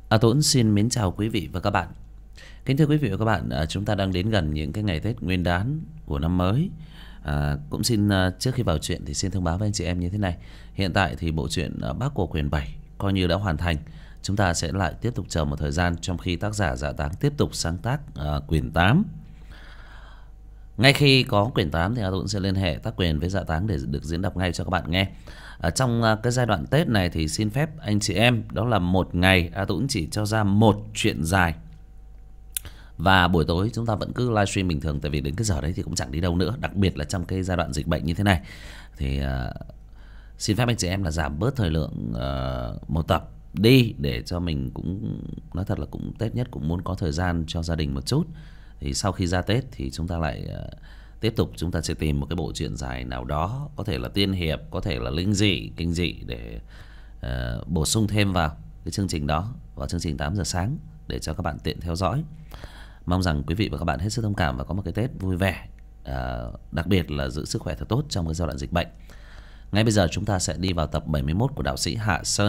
Tuấn xin mến chào quý vị và các bạn. Kính thưa quý vị và các bạn, chúng ta đang đến gần những cái ngày Tết Nguyên đán của năm mới. Cũng xin trước khi vào chuyện thì xin thông báo với anh chị em như thế này. Hiện tại thì bộ truyện Bác Của Quyền 7 coi như đã hoàn thành. Chúng ta sẽ lại tiếp tục chờ một thời gian trong khi tác giả Dạ Táng tiếp tục sáng tác quyển 8. Ngay khi có quyển 8 thì A Tuấn sẽ liên hệ tác quyền với Dạ Táng để được diễn đọc ngay cho các bạn nghe. Trong cái giai đoạn Tết này thì xin phép anh chị em, đó là một ngày A Tuấn chỉ cho ra một chuyện dài. Và buổi tối chúng ta vẫn cứ livestream bình thường, tại vì đến cái giờ đấy thì cũng chẳng đi đâu nữa. Đặc biệt là trong cái giai đoạn dịch bệnh như thế này thì xin phép anh chị em là giảm bớt thời lượng một tập đi, để cho mình cũng nói thật là cũng Tết nhất cũng muốn có thời gian cho gia đình một chút. Thì sau khi ra Tết thì chúng ta lại tiếp tục, chúng ta sẽ tìm một cái bộ truyện dài nào đó, có thể là tiên hiệp, có thể là linh dị, kinh dị, để bổ sung thêm vào cái chương trình đó, vào chương trình 8 giờ sáng, để cho các bạn tiện theo dõi. Mong rằng quý vị và các bạn hết sức thông cảm và có một cái Tết vui vẻ, đặc biệt là giữ sức khỏe thật tốt trong cái giai đoạn dịch bệnh. Ngay bây giờ chúng ta sẽ đi vào tập 71 của đạo sĩ Hạ Sơn,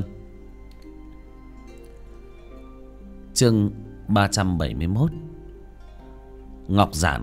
chương 371, Ngọc Giản.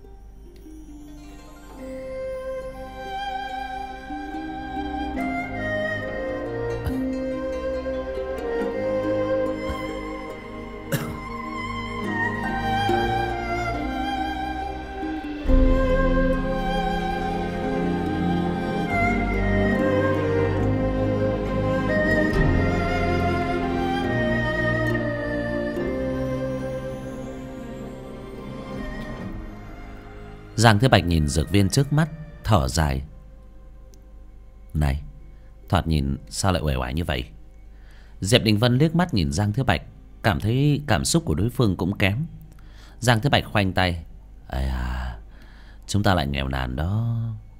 Giang Thế Bạch nhìn dược viên trước mắt, thở dài. Này, thoạt nhìn sao lại uể oải như vậy? Diệp Đình Vân liếc mắt nhìn Giang Thế Bạch, cảm thấy cảm xúc của đối phương cũng kém. Giang Thế Bạch khoanh tay. Chúng ta lại nghèo nàn đó.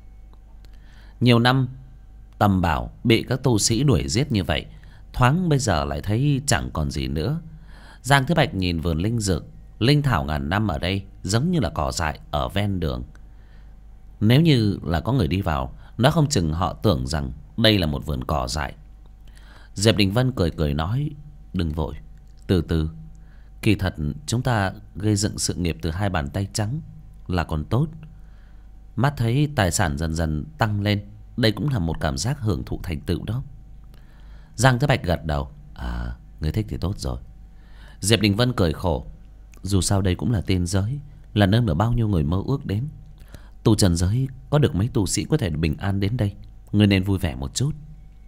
Nhiều năm tầm bảo bị các tu sĩ đuổi giết như vậy, thoáng bây giờ lại thấy chẳng còn gì nữa. Giang Thế Bạch nhìn vườn linh dược, linh thảo ngàn năm ở đây giống như là cỏ dại ở ven đường. Nếu như là có người đi vào, nó không chừng họ tưởng rằng đây là một vườn cỏ dại. Diệp Đình Vân cười cười nói, đừng vội, từ từ. Kỳ thật chúng ta gây dựng sự nghiệp từ hai bàn tay trắng là còn tốt. Mắt thấy tài sản dần dần tăng lên, đây cũng là một cảm giác hưởng thụ thành tựu đó. Giang Thế Bạch gật đầu. Người thích thì tốt rồi. Diệp Đình Vân cười khổ. Dù sao đây cũng là tiên giới, là nơi mà bao nhiêu người mơ ước đến. Tu trần giới có được mấy tu sĩ có thể bình an đến đây, ngươi nên vui vẻ một chút.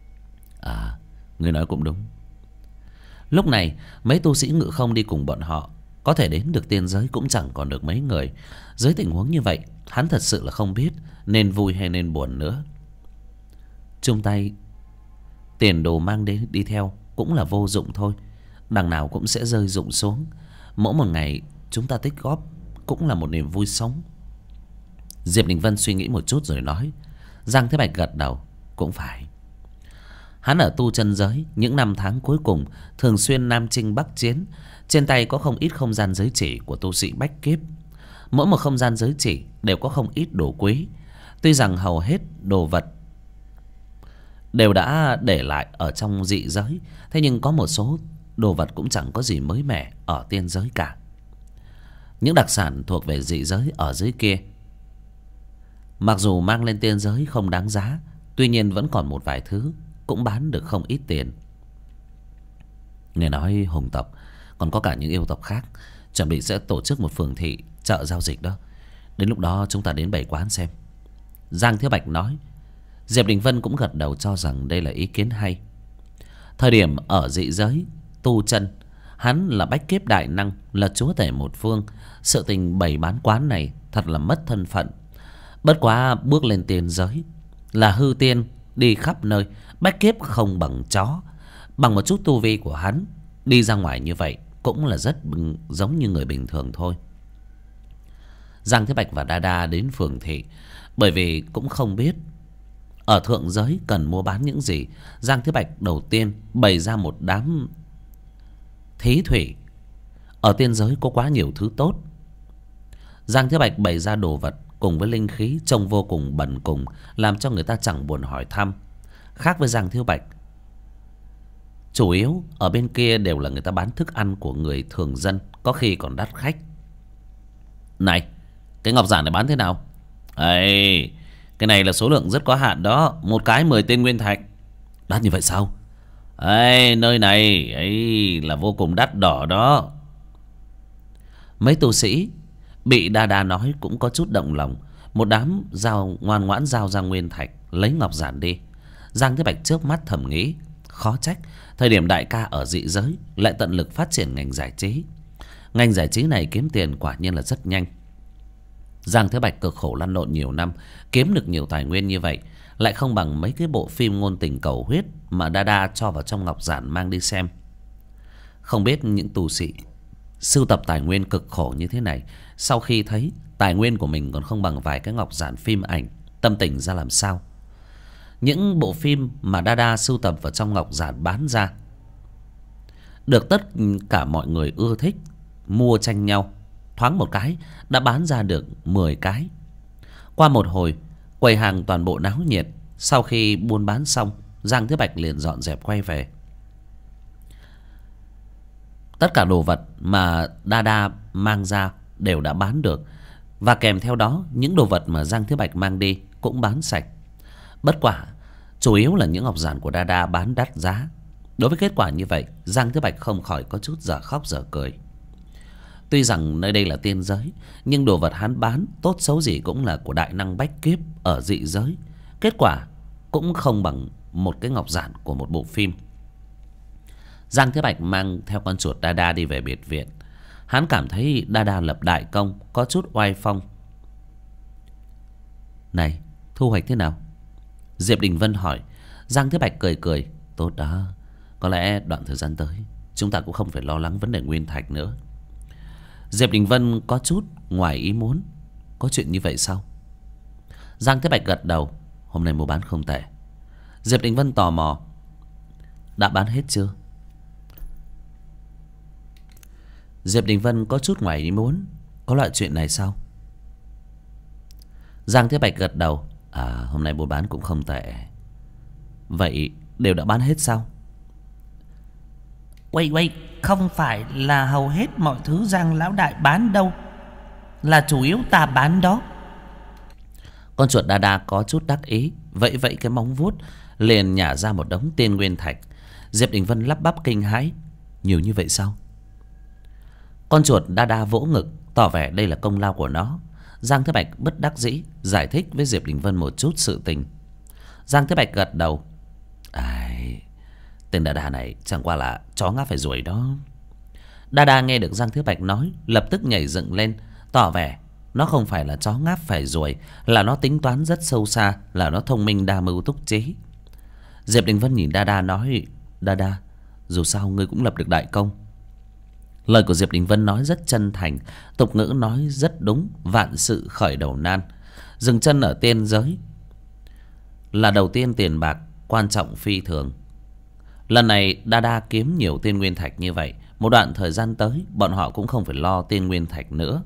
Ngươi nói cũng đúng. Lúc này mấy tu sĩ ngự không đi cùng bọn họ, có thể đến được tiên giới cũng chẳng còn được mấy người. Dưới tình huống như vậy, hắn thật sự là không biết nên vui hay nên buồn nữa. Chung tay, tiền đồ mang đến đi theo cũng là vô dụng thôi, đằng nào cũng sẽ rơi rụng xuống. Mỗi một ngày chúng ta tích góp cũng là một niềm vui sống. Diệp Đình Vân suy nghĩ một chút rồi nói. Giang Thế Bạch gật đầu. Cũng phải. Hắn ở tu chân giới những năm tháng cuối cùng thường xuyên nam chinh bắc chiến, trên tay có không ít không gian giới chỉ của tu sĩ bách kiếp. Mỗi một không gian giới chỉ đều có không ít đồ quý. Tuy rằng hầu hết đồ vật đều đã để lại ở trong dị giới, thế nhưng có một số đồ vật cũng chẳng có gì mới mẻ ở tiên giới cả. Những đặc sản thuộc về dị giới ở dưới kia, mặc dù mang lên tiên giới không đáng giá, tuy nhiên vẫn còn một vài thứ cũng bán được không ít tiền. Nghe nói hùng tộc còn có cả những yêu tộc khác chuẩn bị sẽ tổ chức một phường thị chợ giao dịch đó. Đến lúc đó chúng ta đến bày quán xem. Giang Thế Bạch nói. Diệp Đình Vân cũng gật đầu cho rằng đây là ý kiến hay. Thời điểm ở dị giới tu chân, hắn là bách kiếp đại năng, là chúa tể một phương. Sự tình bày bán quán này thật là mất thân phận. Bất quá bước lên tiên giới là hư tiên, đi khắp nơi, bách kiếp không bằng chó. Bằng một chút tu vi của hắn, đi ra ngoài như vậy cũng là rất giống như người bình thường thôi. Giang Thế Bạch và Đa Đa đến phường thị, bởi vì cũng không biết ở thượng giới cần mua bán những gì. Giang Thế Bạch đầu tiên bày ra một đám thí thủy. Ở tiên giới có quá nhiều thứ tốt. Giang Thế Bạch bày ra đồ vật cùng với linh khí trông vô cùng bần cùng, làm cho người ta chẳng buồn hỏi thăm. Khác với Giang Thế Bạch, Chủ yếu ở bên kia đều là người ta bán thức ăn của người thường dân, có khi còn đắt khách. Này, cái ngọc giản này bán thế nào? Ê, cái này là số lượng rất có hạn đó. Một cái 10 tên nguyên thạch. Đắt như vậy sao? Ê, nơi này ấy là vô cùng đắt đỏ đó. Mấy tu sĩ bị Đa Đa nói cũng có chút động lòng. Một đám ngoan ngoãn giao ra nguyên thạch, lấy ngọc giản đi. Giang Thế Bạch trước mắt thầm nghĩ, khó trách thời điểm đại ca ở dị giới lại tận lực phát triển ngành giải trí. Ngành giải trí này kiếm tiền quả nhiên là rất nhanh. Giang Thế Bạch cực khổ lăn lộn nhiều năm, kiếm được nhiều tài nguyên như vậy, lại không bằng mấy cái bộ phim ngôn tình cầu huyết mà Đa Đa cho vào trong ngọc giản mang đi xem. Không biết những tu sĩ sưu tập tài nguyên cực khổ như thế này, sau khi thấy tài nguyên của mình còn không bằng vài cái ngọc giản phim ảnh, tâm tình ra làm sao. Những bộ phim mà Đa Đa sưu tập vào trong ngọc giản bán ra, được tất cả mọi người ưa thích, mua tranh nhau. Thoáng một cái đã bán ra được 10 cái. Qua một hồi, quầy hàng toàn bộ náo nhiệt. Sau khi buôn bán xong, Giang Thế Bạch liền dọn dẹp quay về. Tất cả đồ vật mà Đa Đa mang ra đều đã bán được, và kèm theo đó những đồ vật mà Giang Thế Bạch mang đi cũng bán sạch. Bất quả chủ yếu là những ngọc giản của Đa Đa bán đắt giá. Đối với kết quả như vậy, Giang Thế Bạch không khỏi có chút dở khóc dở cười. Tuy rằng nơi đây là tiên giới, nhưng đồ vật hắn bán tốt xấu gì cũng là của đại năng bách kiếp ở dị giới. Kết quả cũng không bằng một cái ngọc giản của một bộ phim. Giang Thế Bạch mang theo con chuột Đa Đa đi về biệt viện. Hắn cảm thấy Đa Đa lập đại công, có chút oai phong. Này, thu hoạch thế nào? Diệp Đình Vân hỏi. Giang Thế Bạch cười cười. Tốt đó, có lẽ đoạn thời gian tới chúng ta cũng không phải lo lắng vấn đề nguyên thạch nữa. Diệp Đình Vân có chút ngoài ý muốn. Có chuyện như vậy sao? Giang Thế Bạch gật đầu. Hôm nay mua bán không tệ. Diệp Đình Vân tò mò. Đã bán hết chưa? Diệp Đình Vân có chút ngoài ý muốn. Có loại chuyện này sao? Giang Thế Bạch gật đầu. Hôm nay mua bán cũng không tệ. Vậy đều đã bán hết sao? Quay, không phải là hầu hết mọi thứ Giang lão đại bán đâu, là chủ yếu ta bán đó. Con chuột Đa Đa có chút đắc ý, vẫy vẫy cái móng vuốt, liền nhả ra một đống tiên nguyên thạch. Diệp Đình Vân lắp bắp kinh hãi. Nhiều như vậy sao? Con chuột Đa Đa vỗ ngực, tỏ vẻ đây là công lao của nó. Giang Thế Bạch bất đắc dĩ giải thích với Diệp Đình Vân một chút sự tình. Giang Thế Bạch gật đầu. Tên Đa Đa này chẳng qua là chó ngáp phải ruồi đó. Đa Đa nghe được Giang Thế Bạch nói, lập tức nhảy dựng lên, tỏ vẻ nó không phải là chó ngáp phải ruồi, là nó tính toán rất sâu xa, là nó thông minh đa mưu túc trí. Diệp Đình Vân nhìn Đa Đa nói. Đa Đa, dù sao ngươi cũng lập được đại công. Lời của Diệp Đình Vân nói rất chân thành. Tục ngữ nói rất đúng. Vạn sự khởi đầu nan. Dừng chân ở tiên giới là đầu tiên tiền bạc quan trọng phi thường. Lần này Đa Đa kiếm nhiều tiên nguyên thạch như vậy, một đoạn thời gian tới bọn họ cũng không phải lo tiên nguyên thạch nữa.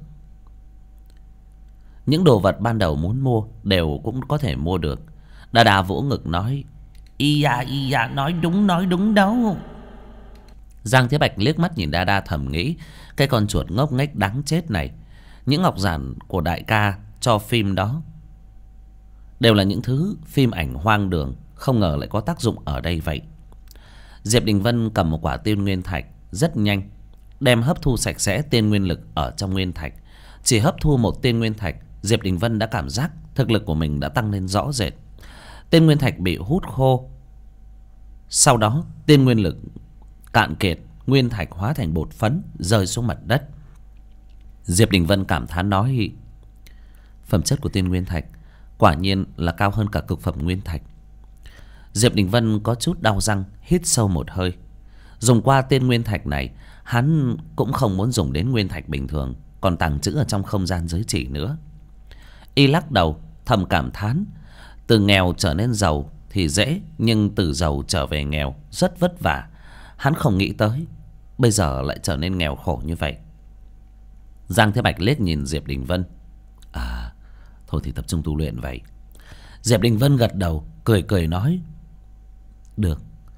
Những đồ vật ban đầu muốn mua đều cũng có thể mua được. Đa Đa vỗ ngực nói. Y dạ, nói đúng đâu. Giang Thế Bạch liếc mắt nhìn Đa Đa thầm nghĩ, cái con chuột ngốc nghếch đáng chết này. Những ngọc giản của đại ca cho phim đó đều là những thứ phim ảnh hoang đường, không ngờ lại có tác dụng ở đây vậy. Diệp Đình Vân cầm một quả tiên nguyên thạch, rất nhanh đem hấp thu sạch sẽ tiên nguyên lực ở trong nguyên thạch. Chỉ hấp thu một tiên nguyên thạch, Diệp Đình Vân đã cảm giác thực lực của mình đã tăng lên rõ rệt. Tiên nguyên thạch bị hút khô, sau đó tiên nguyên lực cạn kiệt, nguyên thạch hóa thành bột phấn rơi xuống mặt đất. Diệp Đình Vân cảm thán nói. Phẩm chất của tiên nguyên thạch quả nhiên là cao hơn cả cực phẩm nguyên thạch. Diệp Đình Vân có chút đau răng, hít sâu một hơi. Dùng qua tiên nguyên thạch này, hắn cũng không muốn dùng đến nguyên thạch bình thường, còn tàng trữ ở trong không gian giới chỉ nữa. Y lắc đầu thầm cảm thán. Từ nghèo trở nên giàu thì dễ, nhưng từ giàu trở về nghèo rất vất vả. Hắn không nghĩ tới bây giờ lại trở nên nghèo khổ như vậy. Giang Thế Bạch liếc nhìn Diệp Đình Vân. Thôi thì tập trung tu luyện vậy. Diệp Đình Vân gật đầu, cười cười nói. Được,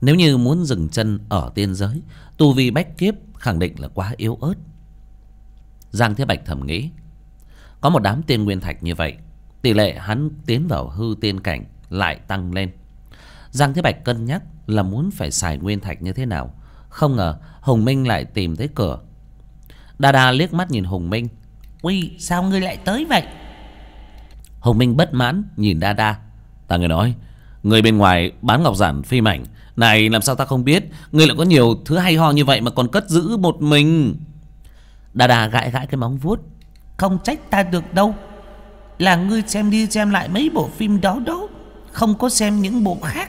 Nếu như muốn dừng chân ở tiên giới, tu vi bách kiếp khẳng định là quá yếu ớt. Giang Thế Bạch thầm nghĩ, có một đám tiên nguyên thạch như vậy, tỷ lệ hắn tiến vào hư tiên cảnh lại tăng lên. Giang Thế Bạch cân nhắc là muốn phải xài nguyên thạch như thế nào. Không ngờ Hùng Minh lại tìm tới cửa. Đa Đa liếc mắt nhìn Hùng Minh. Ui, sao ngươi lại tới vậy? Hùng Minh bất mãn nhìn Đa Đa. Ta nghe nói người bên ngoài bán ngọc giản phi mảnh này, làm sao ta không biết. Ngươi lại có nhiều thứ hay ho như vậy mà còn cất giữ một mình. Đa Đa gãi gãi cái móng vuốt. Không trách ta được đâu, là ngươi xem đi xem lại mấy bộ phim đó đó, không có xem những bộ khác.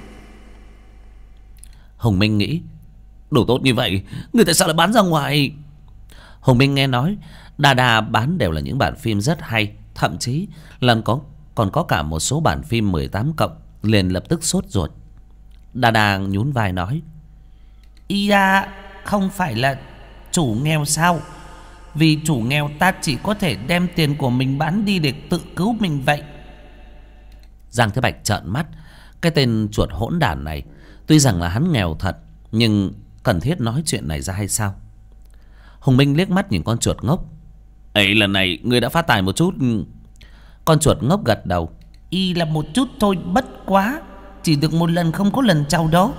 Hùng Minh nghĩ, đồ tốt như vậy người tại sao lại bán ra ngoài? Hùng Minh nghe nói Đa Đa bán đều là những bản phim rất hay, thậm chí còn có cả một số bản phim 18+, liền lập tức sốt ruột. Đa Đa nhún vai nói, Y ra không phải là chủ nghèo sao? Vì chủ nghèo ta chỉ có thể đem tiền của mình bán đi để tự cứu mình vậy. Giang Thế Bạch trợn mắt. Cái tên chuột hỗn đản này, tuy rằng là hắn nghèo thật, nhưng cần thiết nói chuyện này ra hay sao? Hùng Minh liếc mắt nhìn con chuột ngốc. Ấy, lần này ngươi đã phát tài một chút. Con chuột ngốc gật đầu. Y là một chút thôi, bất quá chỉ được một lần, không có lần sau đó.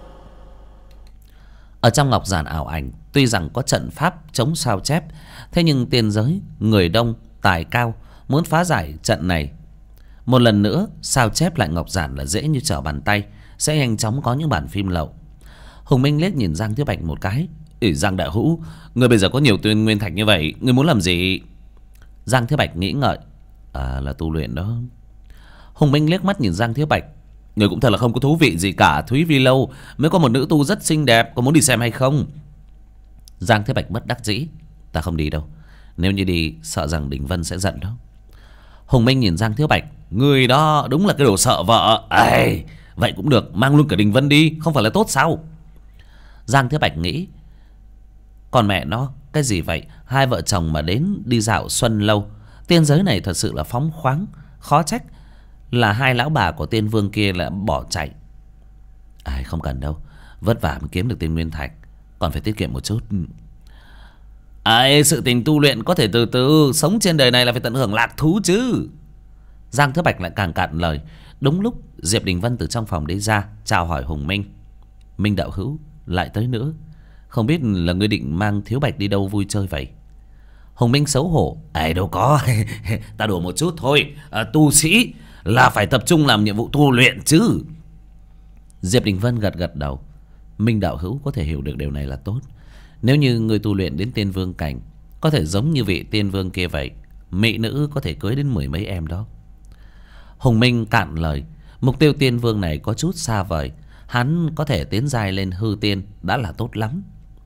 Ở trong ngọc giản ảo ảnh, tuy rằng có trận pháp chống sao chép, thế nhưng tiên giới người đông tài cao, muốn phá giải trận này một lần nữa sao chép lại ngọc giản là dễ như trở bàn tay, sẽ nhanh chóng có những bản phim lậu. Hùng Minh liếc nhìn Giang Thế Bạch một cái. Giang đại hữu, người bây giờ có nhiều tuyên nguyên thạch như vậy, người muốn làm gì? Giang Thế Bạch nghĩ ngợi. Là tu luyện đó. Hùng Minh liếc mắt nhìn Giang Thế Bạch. Người cũng thật là không có thú vị gì cả. Thúy Vi Lâu mới có một nữ tu rất xinh đẹp, có muốn đi xem hay không? Giang Thế Bạch bất đắc dĩ. Ta không đi đâu, nếu như đi sợ rằng Đình Vân sẽ giận đó. Hùng Minh nhìn Giang Thế Bạch. Người đó đúng là cái đồ sợ vợ. Vậy cũng được, mang luôn cả Đình Vân đi, không phải là tốt sao? Giang Thế Bạch nghĩ, còn mẹ nó, cái gì vậy? Hai vợ chồng mà đến đi dạo xuân lâu. Tiên giới này thật sự là phóng khoáng, khó trách là hai lão bà của tiên vương kia lại bỏ chạy. Không cần đâu, vất vả mới kiếm được tiên nguyên thạch, còn phải tiết kiệm một chút. Sự tình tu luyện có thể từ từ, sống trên đời này là phải tận hưởng lạc thú chứ. Giang Thế Bạch lại càng cạn lời. Đúng lúc Diệp Đình Vân từ trong phòng đi ra, chào hỏi Hùng Minh. Minh đạo hữu lại tới nữa, không biết là ngươi định mang Thiếu Bạch đi đâu vui chơi vậy? Hùng Minh xấu hổ. Đâu có, ta đùa một chút thôi. Tu sĩ là phải tập trung làm nhiệm vụ tu luyện chứ. Diệp Đình Vân gật gật đầu. Minh đạo hữu có thể hiểu được điều này là tốt. Nếu như ngươi tu luyện đến tiên vương cảnh, có thể giống như vị tiên vương kia vậy, mỹ nữ có thể cưới đến 10 mấy em đó. Hùng Minh cạn lời. Mục tiêu tiên vương này có chút xa vời, hắn có thể tiến giai lên hư tiên đã là tốt lắm.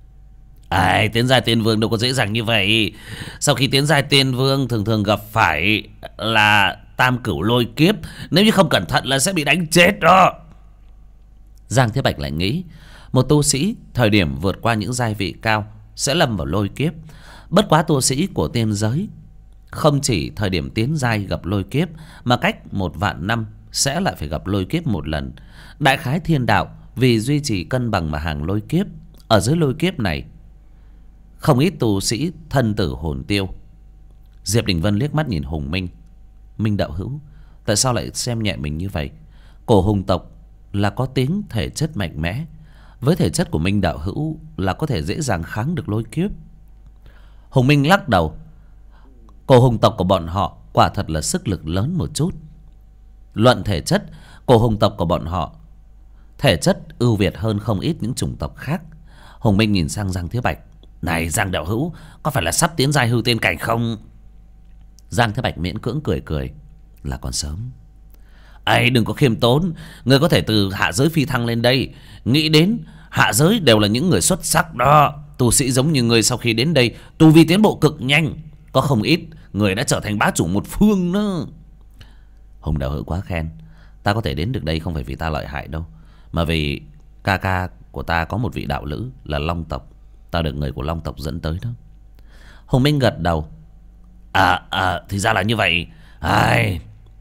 Tiến giai tiên vương đâu có dễ dàng như vậy. Sau khi tiến giai tiên vương thường thường gặp phải là tam cửu lôi kiếp, nếu như không cẩn thận là sẽ bị đánh chết đó. Giang Thế Bạch lại nghĩ, một tu sĩ thời điểm vượt qua những giai vị cao sẽ lâm vào lôi kiếp. Bất quá tu sĩ của tiên giới không chỉ thời điểm tiến giai gặp lôi kiếp, mà cách 1.000.000 năm sẽ lại phải gặp lôi kiếp một lần. Đại khái thiên đạo vì duy trì cân bằng mà hàng lôi kiếp. Ở dưới lôi kiếp này không ít tu sĩ thân tử hồn tiêu. Diệp Đình Vân liếc mắt nhìn Hùng Minh. Minh đạo hữu, tại sao lại xem nhẹ mình như vậy? Cổ Hùng tộc là có tiếng thể chất mạnh mẽ, với thể chất của Minh đạo hữu là có thể dễ dàng kháng được lôi kiếp. Hùng Minh lắc đầu. Cổ Hùng tộc của bọn họ quả thật là sức lực lớn một chút. Luận thể chất, cổ Hùng tộc của bọn họ thể chất ưu việt hơn không ít những chủng tộc khác. Hùng Minh nhìn sang Giang Thế Bạch. Này Giang đạo hữu, có phải là sắp tiến giai hư tiên cảnh không? Giang Thế Bạch miễn cưỡng cười cười. Là còn sớm. Đừng có khiêm tốn. Ngươi có thể từ hạ giới phi thăng lên đây. Nghĩ đến hạ giới đều là những người xuất sắc đó. Tu sĩ giống như ngươi sau khi đến đây tu vi tiến bộ cực nhanh. Có không ít người đã trở thành bá chủ một phương nữa. Hùng đạo hữu quá khen. Ta có thể đến được đây không phải vì ta lợi hại đâu, mà vì ca ca của ta có một vị đạo lữ là Long tộc. Ta được người của Long tộc dẫn tới đó. Hùng Minh gật đầu. Thì ra là như vậy.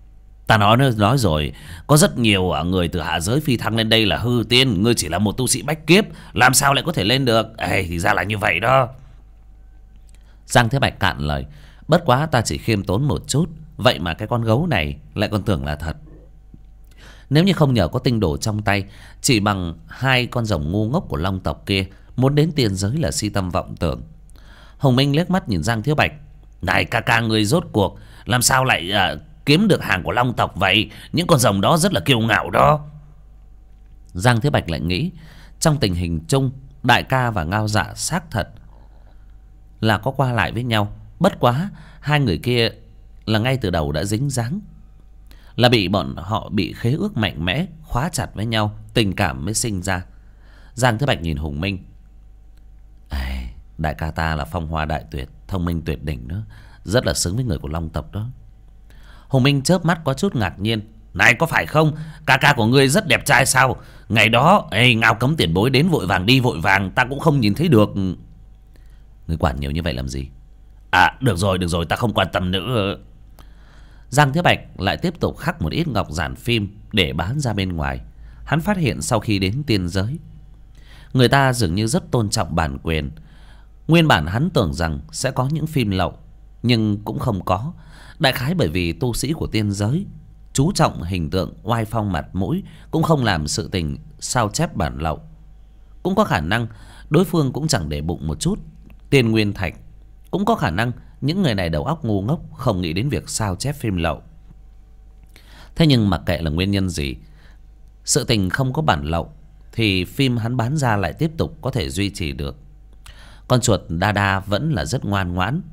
Ta nói rồi, có rất nhiều người từ hạ giới phi thăng lên đây là hư tiên. Ngươi chỉ là một tu sĩ bách kiếp, làm sao lại có thể lên được? Ê, thì ra là như vậy đó. Giang Thế Bạch cạn lời. Bất quá ta chỉ khiêm tốn một chút, vậy mà cái con gấu này lại còn tưởng là thật. Nếu như không nhờ có tinh đồ trong tay, chỉ bằng hai con rồng ngu ngốc của long tộc kia, muốn đến tiên giới là si tâm vọng tưởng. Hồng Minh liếc mắt nhìn Giang Thiếu Bạch. Này ca ca, ngươi rốt cuộc làm sao lại kiếm được hàng của long tộc vậy? Những con rồng đó rất là kiêu ngạo đó. Giang Thiếu Bạch lại nghĩ, trong tình hình chung, đại ca và Ngao Dạ xác thật là có qua lại với nhau. Bất quá hai người kia là ngay từ đầu đã dính dáng, là bị bọn họ bị khế ước mạnh mẽ khóa chặt với nhau, tình cảm mới sinh ra. Giang Thế Bạch nhìn Hùng Minh. Đại ca ta là phong hoa đại tuyệt, thông minh tuyệt đỉnh đó, rất là xứng với người của long tộc đó. Hùng Minh chớp mắt có chút ngạc nhiên. Này, có phải không? Ca ca của ngươi rất đẹp trai sao? Ngày đó Ngao Cấm tiền bối đến vội vàng đi vội vàng, ta cũng không nhìn thấy được. Ngươi quản nhiều như vậy làm gì? À, được rồi, ta không quan tâm nữa. Giang Thế Bạch lại tiếp tục khắc một ít ngọc giản phim để bán ra bên ngoài. Hắn phát hiện sau khi đến tiên giới, người ta dường như rất tôn trọng bản quyền. Nguyên bản hắn tưởng rằng sẽ có những phim lậu, nhưng cũng không có. Đại khái bởi vì tu sĩ của tiên giới chú trọng hình tượng oai phong mặt mũi, cũng không làm sự tình sao chép bản lậu. Cũng có khả năng đối phương cũng chẳng để bụng một chút tiên nguyên thạch. Cũng có khả năng những người này đầu óc ngu ngốc, không nghĩ đến việc sao chép phim lậu. Thế nhưng mặc kệ là nguyên nhân gì, sự tình không có bản lậu thì phim hắn bán ra lại tiếp tục có thể duy trì được. Con chuột Đa Đa vẫn là rất ngoan ngoãn,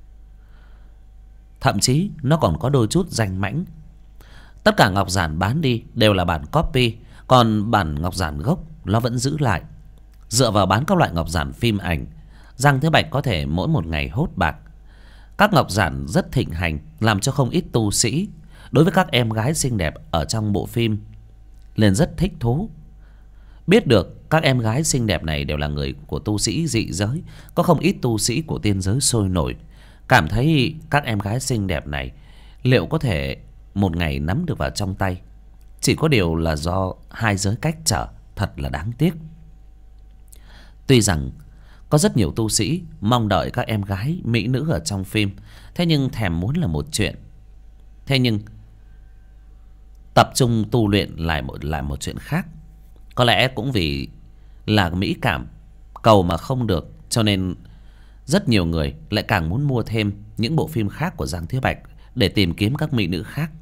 thậm chí nó còn có đôi chút danh mãnh. Tất cả ngọc giản bán đi đều là bản copy, còn bản ngọc giản gốc nó vẫn giữ lại. Dựa vào bán các loại ngọc giản phim ảnh, Giang Thế Bạch có thể mỗi một ngày hốt bạc. Các ngọc giản rất thịnh hành, làm cho không ít tu sĩ đối với các em gái xinh đẹp ở trong bộ phim liền rất thích thú. Biết được các em gái xinh đẹp này đều là người của tu sĩ dị giới, có không ít tu sĩ của tiên giới sôi nổi, cảm thấy các em gái xinh đẹp này liệu có thể một ngày nắm được vào trong tay. Chỉ có điều là do hai giới cách trở, thật là đáng tiếc. Tuy rằng có rất nhiều tu sĩ mong đợi các em gái mỹ nữ ở trong phim, thế nhưng thèm muốn là một chuyện. Thế nhưng tập trung tu luyện lại một chuyện khác. Có lẽ cũng vì là mỹ cảm, cầu mà không được, cho nên rất nhiều người lại càng muốn mua thêm những bộ phim khác của Giang Thế Bạch để tìm kiếm các mỹ nữ khác.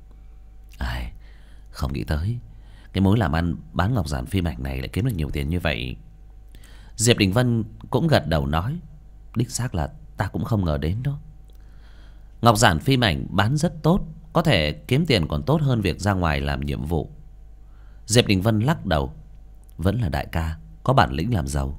Không nghĩ tới cái mối làm ăn bán ngọc giản phim ảnh này lại kiếm được nhiều tiền như vậy. Diệp Đình Vân cũng gật đầu nói, đích xác là ta cũng không ngờ đến đó. Ngọc giản phim ảnh bán rất tốt, có thể kiếm tiền còn tốt hơn việc ra ngoài làm nhiệm vụ. Diệp Đình Vân lắc đầu, vẫn là đại ca có bản lĩnh làm giàu.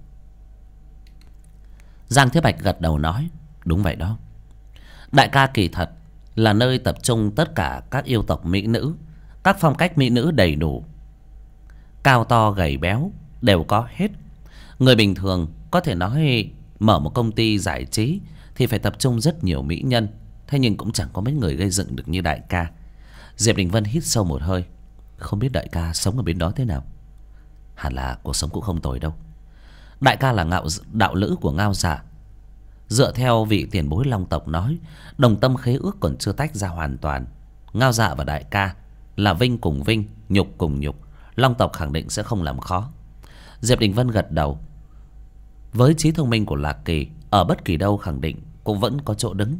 Giang Thế Bạch gật đầu nói, đúng vậy đó. Đại ca kỳ thật là nơi tập trung tất cả các yêu tộc mỹ nữ, các phong cách mỹ nữ đầy đủ, cao to gầy béo đều có hết. Người bình thường có thể nói mở một công ty giải trí thì phải tập trung rất nhiều mỹ nhân, thế nhưng cũng chẳng có mấy người gây dựng được như đại ca. Diệp Đình Vân hít sâu một hơi, không biết đại ca sống ở bên đó thế nào. Hẳn là cuộc sống cũng không tồi đâu. Đại ca là đạo lữ của Ngao Dạ. Dựa theo vị tiền bối long tộc nói, đồng tâm khế ước còn chưa tách ra hoàn toàn. Ngao Dạ và đại ca là vinh cùng vinh, nhục cùng nhục, long tộc khẳng định sẽ không làm khó. Diệp Đình Vân gật đầu. Với trí thông minh của Lạc Kỳ, ở bất kỳ đâu khẳng định cũng vẫn có chỗ đứng.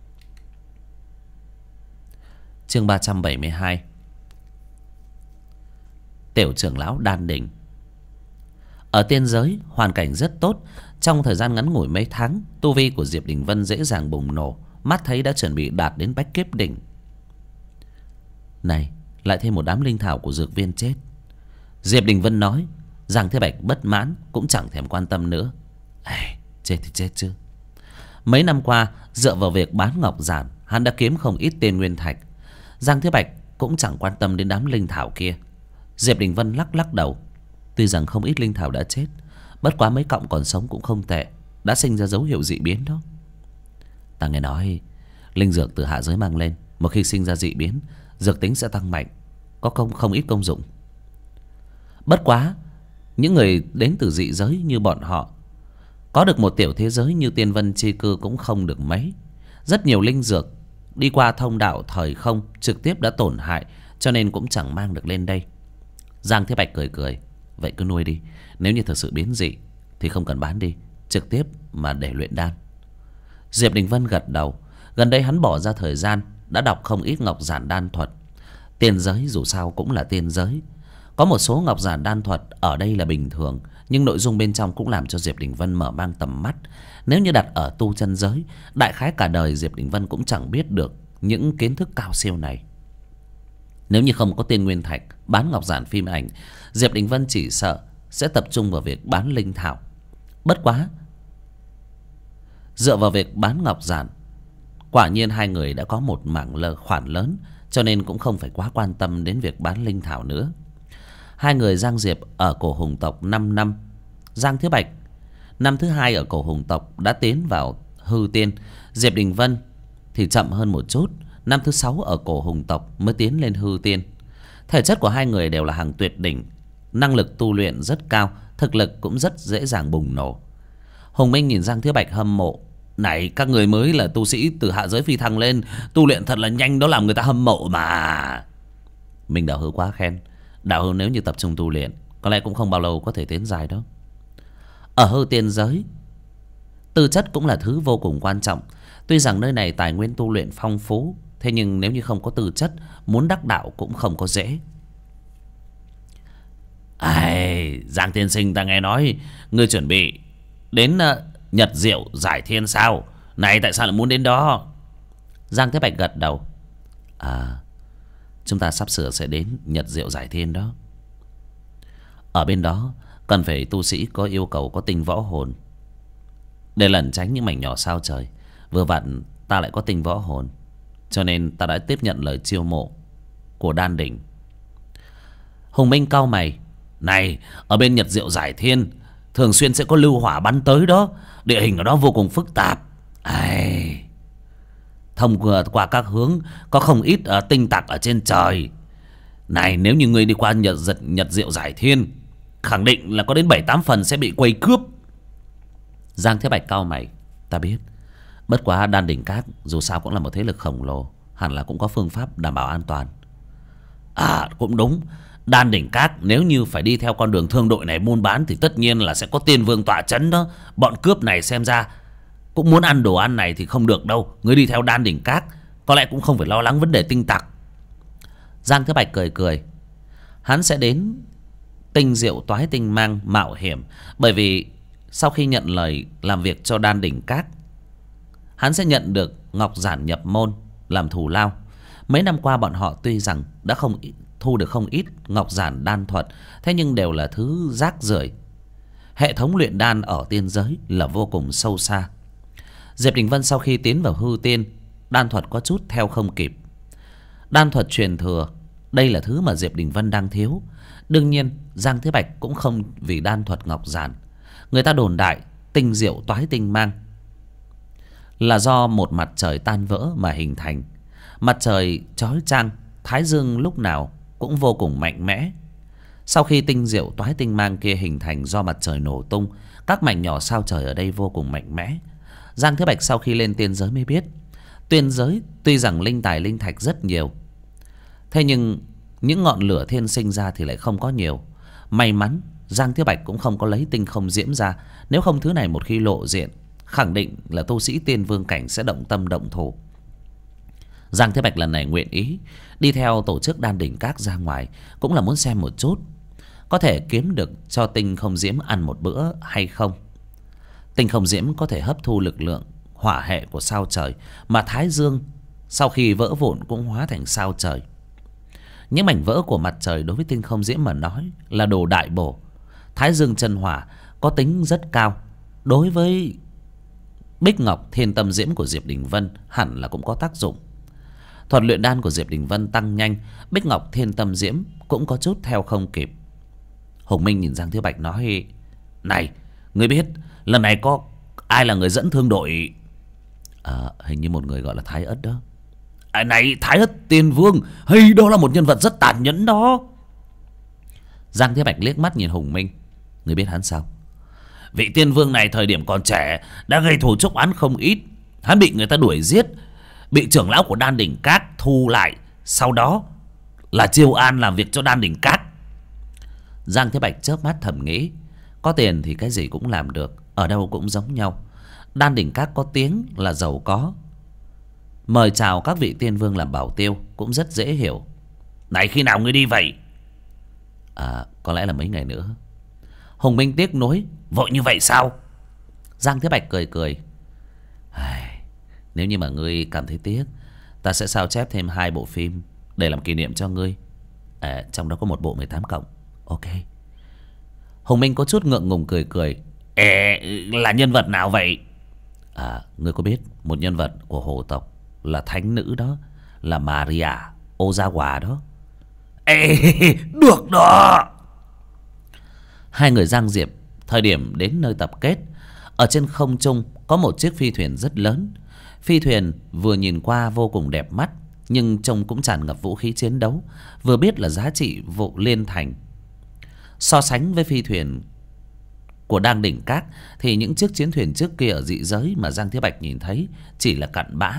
Chương 372. Tiểu trưởng lão Đan Đình. Ở tiên giới hoàn cảnh rất tốt. Trong thời gian ngắn ngủi mấy tháng, tu vi của Diệp Đình Vân dễ dàng bùng nổ, mắt thấy đã chuẩn bị đạt đến bách kiếp đỉnh. Này, lại thêm một đám linh thảo của dược viên chết. Diệp Đình Vân nói. Giang Thế Bạch bất mãn cũng chẳng thèm quan tâm nữa. Chết thì chết chứ. Mấy năm qua dựa vào việc bán ngọc giản, hắn đã kiếm không ít tiền nguyên thạch. Giang Thế Bạch cũng chẳng quan tâm đến đám linh thảo kia. Diệp Đình Vân lắc đầu. Tuy rằng không ít linh thảo đã chết, bất quá mấy cọng còn sống cũng không tệ, đã sinh ra dấu hiệu dị biến đó. Ta nghe nói linh dược từ hạ giới mang lên, một khi sinh ra dị biến, dược tính sẽ tăng mạnh, có không ít công dụng. Bất quá những người đến từ dị giới như bọn họ có được một tiểu thế giới như Tiên Vân chi cư cũng không được mấy. Rất nhiều linh dược đi qua thông đạo thời không trực tiếp đã tổn hại, cho nên cũng chẳng mang được lên đây. Giang Thế Bạch cười cười, vậy cứ nuôi đi, nếu như thật sự biến dị thì không cần bán đi, trực tiếp mà để luyện đan. Diệp Đình Vân gật đầu. Gần đây hắn bỏ ra thời gian đã đọc không ít ngọc giản đan thuật. Tiên giới dù sao cũng là tiên giới, có một số ngọc giản đan thuật ở đây là bình thường, nhưng nội dung bên trong cũng làm cho Diệp Đình Vân mở mang tầm mắt. Nếu như đặt ở tu chân giới, đại khái cả đời Diệp Đình Vân cũng chẳng biết được những kiến thức cao siêu này. Nếu như không có Tiên Nguyên Thạch bán ngọc giản phim ảnh, Diệp Đình Vân chỉ sợ sẽ tập trung vào việc bán linh thảo. Bất quá dựa vào việc bán ngọc giản, quả nhiên hai người đã có một mảng khoản lớn, cho nên cũng không phải quá quan tâm đến việc bán linh thảo nữa. Hai người Giang Diệp ở cổ hùng tộc 5 năm, Giang Thế Bạch năm thứ 2 ở cổ hùng tộc đã tiến vào hư tiên. Diệp Đình Vân thì chậm hơn một chút, năm thứ 6 ở cổ hùng tộc mới tiến lên hư tiên. Thể chất của hai người đều là hàng tuyệt đỉnh, năng lực tu luyện rất cao, thực lực cũng rất dễ dàng bùng nổ. Hùng Minh nhìn Giang Thế Bạch hâm mộ, này các người mới là tu sĩ từ hạ giới phi thăng lên, tu luyện thật là nhanh, đó làm người ta hâm mộ mà. Mình Đạo Hữu quá khen. Đạo Hữu nếu như tập trung tu luyện, có lẽ cũng không bao lâu có thể tiến dài đó. Ở hư tiên giới, tư chất cũng là thứ vô cùng quan trọng. Tuy rằng nơi này tài nguyên tu luyện phong phú, thế nhưng nếu như không có tư chất, muốn đắc đạo cũng không có dễ. Ai, Giang tiên sinh, ta nghe nói ngươi chuẩn bị đến Nhật Diệu Giải Thiên sao? Này tại sao lại muốn đến đó? Giang Thế Bạch gật đầu. À, chúng ta sắp sửa sẽ đến Nhật Diệu Giải Thiên đó. Ở bên đó cần phải tu sĩ có yêu cầu có tinh võ hồn, để lẩn tránh những mảnh nhỏ sao trời. Vừa vặn ta lại có tinh võ hồn, cho nên ta đã tiếp nhận lời chiêu mộ của Đan Đỉnh. Hùng Minh cau mày, này ở bên Nhật Diệu Giải Thiên thường xuyên sẽ có lưu hỏa bắn tới đó, địa hình ở đó vô cùng phức tạp. Ai, thông qua các hướng có không ít tinh tặc ở trên trời. Này nếu như ngươi đi qua Nhật Diệu Giải Thiên, khẳng định là có đến 7-8 phần sẽ bị quấy cướp. Giang Thế Bạch cau mày, ta biết. Bất quá Đan Đỉnh Các dù sao cũng là một thế lực khổng lồ, hẳn là cũng có phương pháp đảm bảo an toàn. À cũng đúng, Đan Đỉnh Các nếu như phải đi theo con đường thương đội này buôn bán thì tất nhiên là sẽ có Tiên Vương tọa chấn đó. Bọn cướp này xem ra cũng muốn ăn đồ ăn này thì không được đâu. Ngươi đi theo Đan Đỉnh Các có lẽ cũng không phải lo lắng vấn đề tinh tặc. Giang Thế Bạch cười cười, hắn sẽ đến Tinh Diệu Toái Tinh Mang mạo hiểm, bởi vì sau khi nhận lời làm việc cho Đan Đỉnh Các, hắn sẽ nhận được ngọc giản nhập môn làm thù lao. Mấy năm qua bọn họ tuy rằng đã thu được không ít ngọc giản đan thuật, thế nhưng đều là thứ rác rưởi. Hệ thống luyện đan ở tiên giới là vô cùng sâu xa. Diệp Đình Vân sau khi tiến vào hư tiên, đan thuật có chút theo không kịp. Đan thuật truyền thừa, đây là thứ mà Diệp Đình Vân đang thiếu. Đương nhiên Giang Thế Bạch cũng không vì đan thuật ngọc giản. Người ta đồn đại Tinh Diệu Toái Tinh Mang là do một mặt trời tan vỡ mà hình thành. Mặt trời chói chang, thái dương lúc nào cũng vô cùng mạnh mẽ. Sau khi Tinh Diệu Toái Tinh Mang kia hình thành do mặt trời nổ tung, các mảnh nhỏ sao trời ở đây vô cùng mạnh mẽ. Giang Thế Bạch sau khi lên tiên giới mới biết, tiên giới tuy rằng linh tài linh thạch rất nhiều, thế nhưng những ngọn lửa thiên sinh ra thì lại không có nhiều. May mắn Giang Thế Bạch cũng không có lấy tinh không diễm ra, nếu không thứ này một khi lộ diện, khẳng định là tu sĩ tiên vương cảnh sẽ động tâm động thủ. Giang Thế Bạch lần này nguyện ý đi theo tổ chức Đan Đỉnh Các ra ngoài, cũng là muốn xem một chút có thể kiếm được cho tinh không diễm ăn một bữa hay không. Tinh không diễm có thể hấp thu lực lượng hỏa hệ của sao trời, mà thái dương sau khi vỡ vụn cũng hóa thành sao trời. Những mảnh vỡ của mặt trời đối với tinh không diễm mà nói là đồ đại bổ. Thái dương chân hỏa có tính rất cao, đối với Bích Ngọc Thiên Tâm Diễm của Diệp Đình Vân hẳn là cũng có tác dụng. Thuật luyện đan của Diệp Đình Vân tăng nhanh, Bích Ngọc Thiên Tâm Diễm cũng có chút theo không kịp. Hùng Minh nhìn Giang Thế Bạch nói, này ngươi biết lần này có ai là người dẫn thương đội? Hình như một người gọi là Thái Ất đó. Này Thái Ất Tiên Vương, hay đó là một nhân vật rất tàn nhẫn đó. Giang Thế Bạch liếc mắt nhìn Hùng Minh. Người biết hắn sao? Vị tiên vương này thời điểm còn trẻ đã gây thù chuốc oán không ít. Hắn bị người ta đuổi giết, bị trưởng lão của Đan Đỉnh Các thu lại, sau đó là chiêu an làm việc cho Đan Đỉnh Các. Giang Thế Bạch chớp mắt thầm nghĩ, có tiền thì cái gì cũng làm được, ở đâu cũng giống nhau. Đan Đỉnh Các có tiếng là giàu có, mời chào các vị tiên vương làm bảo tiêu cũng rất dễ hiểu. Này khi nào ngươi đi vậy? Có lẽ là mấy ngày nữa. Hùng Minh tiếc nuối, vội như vậy sao? Giang Thế Bạch cười cười. Nếu như mà ngươi cảm thấy tiếc, ta sẽ sao chép thêm 2 bộ phim để làm kỷ niệm cho ngươi. Trong đó có một bộ 18 cộng. Ok. Hùng Minh có chút ngượng ngùng cười cười. Là nhân vật nào vậy? Ngươi có biết một nhân vật của hồ tộc là thánh nữ đó, là Maria Ozawa đó. Được đó. Hai người Giang Diệp thời điểm đến nơi tập kết, ở trên không trung có một chiếc phi thuyền rất lớn. Phi thuyền vừa nhìn qua vô cùng đẹp mắt, nhưng trông cũng tràn ngập vũ khí chiến đấu, vừa biết là giá trị vụ liên thành. So sánh với phi thuyền của Đan Đỉnh Các thì những chiếc chiến thuyền trước kia ở dị giới mà Giang Thế Bạch nhìn thấy chỉ là cặn bã.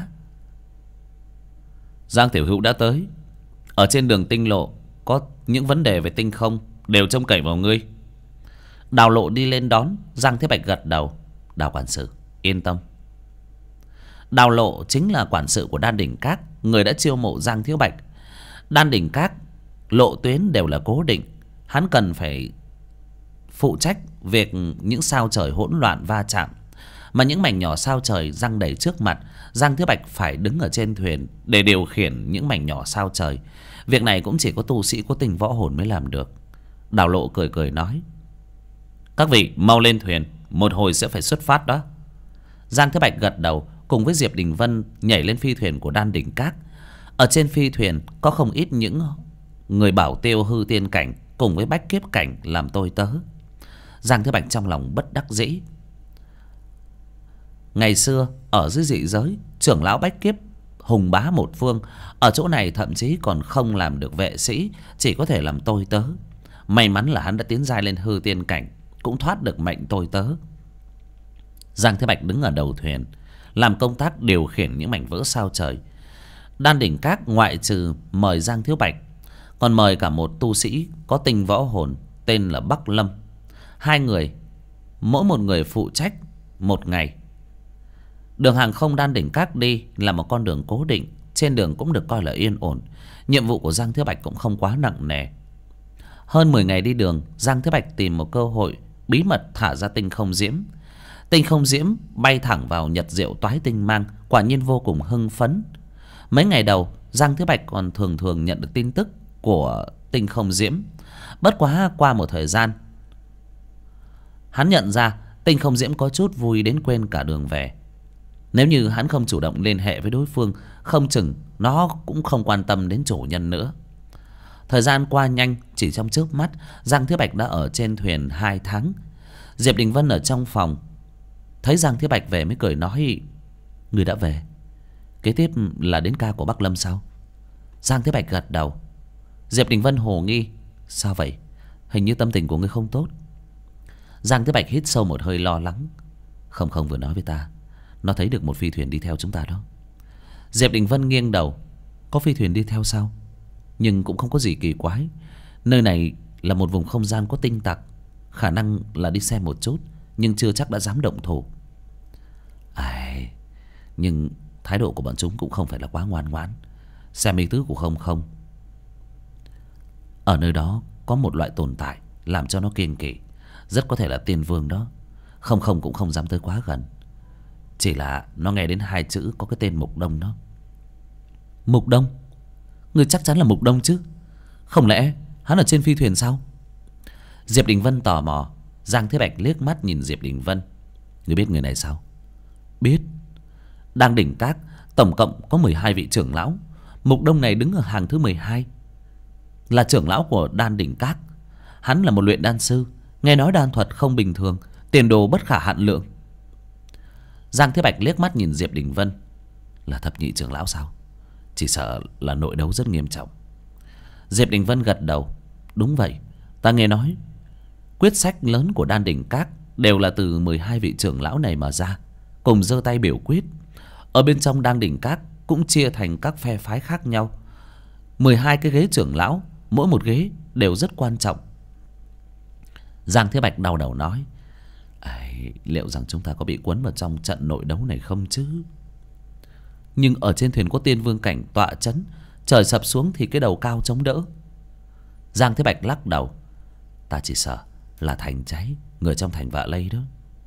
Giang tiểu hữu đã tới. Ở trên đường tinh lộ có những vấn đề về tinh không, đều trông cậy vào ngươi. Đào Lộ đi lên đón. Giang Thế Bạch gật đầu. Đào quản sự yên tâm. Đào Lộ chính là quản sự của Đan Đỉnh Các, người đã chiêu mộ Giang Thế Bạch. Đan Đỉnh Các lộ tuyến đều là cố định, hắn cần phải phụ trách việc những sao trời hỗn loạn va chạm, mà những mảnh nhỏ sao trời giăng đầy trước mặt, Giang Thế Bạch phải đứng ở trên thuyền để điều khiển những mảnh nhỏ sao trời. Việc này cũng chỉ có tu sĩ có tinh võ hồn mới làm được. Đào Lộ cười cười nói, các vị mau lên thuyền, một hồi sẽ phải xuất phát đó. Giang Thế Bạch gật đầu, cùng với Diệp Đình Vân nhảy lên phi thuyền của Đan Đỉnh Các. Ở trên phi thuyền có không ít những người bảo tiêu hư tiên cảnh cùng với bách kiếp cảnh làm tôi tớ. Giang Thế Bạch trong lòng bất đắc dĩ. Ngày xưa ở dưới dị giới, trưởng lão bách kiếp hùng bá một phương, ở chỗ này thậm chí còn không làm được vệ sĩ, chỉ có thể làm tôi tớ. May mắn là hắn đã tiến giai lên hư tiên cảnh, cũng thoát được mệnh tôi tớ. Giang Thế Bạch đứng ở đầu thuyền, làm công tác điều khiển những mảnh vỡ sao trời. Đan Đỉnh Các ngoại trừ mời Giang Thế Bạch, còn mời cả một tu sĩ có tinh võ hồn tên là Bắc Lâm. Hai người, mỗi một người phụ trách một ngày. Đường hàng không Đan Đỉnh Các đi là một con đường cố định, trên đường cũng được coi là yên ổn. Nhiệm vụ của Giang Thế Bạch cũng không quá nặng nề. Hơn 10 ngày đi đường, Giang Thế Bạch tìm một cơ hội bí mật thả ra tinh không diễm. Tinh không diễm bay thẳng vào Nhật Diệu Toái Tinh Mang, quả nhiên vô cùng hưng phấn. Mấy ngày đầu, Giang Thế Bạch còn thường thường nhận được tin tức của tinh không diễm. Bất quá qua một thời gian, hắn nhận ra tinh không diễm có chút vui đến quên cả đường về. Nếu như hắn không chủ động liên hệ với đối phương, không chừng nó cũng không quan tâm đến chủ nhân nữa. Thời gian qua nhanh, chỉ trong chớp mắt, Giang Thế Bạch đã ở trên thuyền 2 tháng. Diệp Đình Vân ở trong phòng thấy Giang Thế Bạch về mới cười nói, người đã về, kế tiếp là đến ca của Bắc Lâm sao? Giang Thế Bạch gật đầu. Diệp Đình Vân hồ nghi, sao vậy? Hình như tâm tình của ngươi không tốt. Giang Thế Bạch hít sâu một hơi lo lắng. Không vừa nói với ta, nó thấy được một phi thuyền đi theo chúng ta đó. Diệp Đình Vân nghiêng đầu, có phi thuyền đi theo sao? Nhưng cũng không có gì kỳ quái. Nơi này là một vùng không gian có tinh tặc, khả năng là đi xem một chút, nhưng chưa chắc đã dám động thủ. Nhưng thái độ của bọn chúng cũng không phải là quá ngoan ngoãn. Xem ý tứ của không. Ở nơi đó có một loại tồn tại làm cho nó kiêng kỵ, rất có thể là tiên vương đó. Không cũng không dám tới quá gần. Chỉ là nó nghe đến 2 chữ có cái tên Mục Đông đó. Mục Đông? Người chắc chắn là Mục Đông chứ? Không lẽ hắn ở trên phi thuyền sao? Diệp Đình Vân tò mò. Giang Thế Bạch liếc mắt nhìn Diệp Đình Vân. Người biết người này sao? Biết. Đan Đỉnh Các tổng cộng có 12 vị trưởng lão. Mục Đông này đứng ở hàng thứ 12, là trưởng lão của Đan Đỉnh Các. Hắn là một luyện đan sư, nghe nói đan thuật không bình thường, tiền đồ bất khả hạn lượng. Giang Thế Bạch liếc mắt nhìn Diệp Đình Vân. Là thập nhị trưởng lão sao? Chỉ sợ là nội đấu rất nghiêm trọng. Diệp Đình Vân gật đầu. Đúng vậy, ta nghe nói quyết sách lớn của Đan Đỉnh Các đều là từ 12 vị trưởng lão này mà ra, cùng giơ tay biểu quyết. Ở bên trong Đan Đỉnh Các cũng chia thành các phe phái khác nhau. 12 cái ghế trưởng lão, mỗi một ghế đều rất quan trọng. Giang Thế Bạch đau đầu nói: liệu rằng chúng ta có bị cuốn vào trong trận nội đấu này không chứ? Nhưng ở trên thuyền có Tiên Vương cảnh tọa chấn, trời sập xuống thì cái đầu cao chống đỡ. Giang Thế Bạch lắc đầu: ta chỉ sợ là thành cháy, người trong thành vạ lây đó.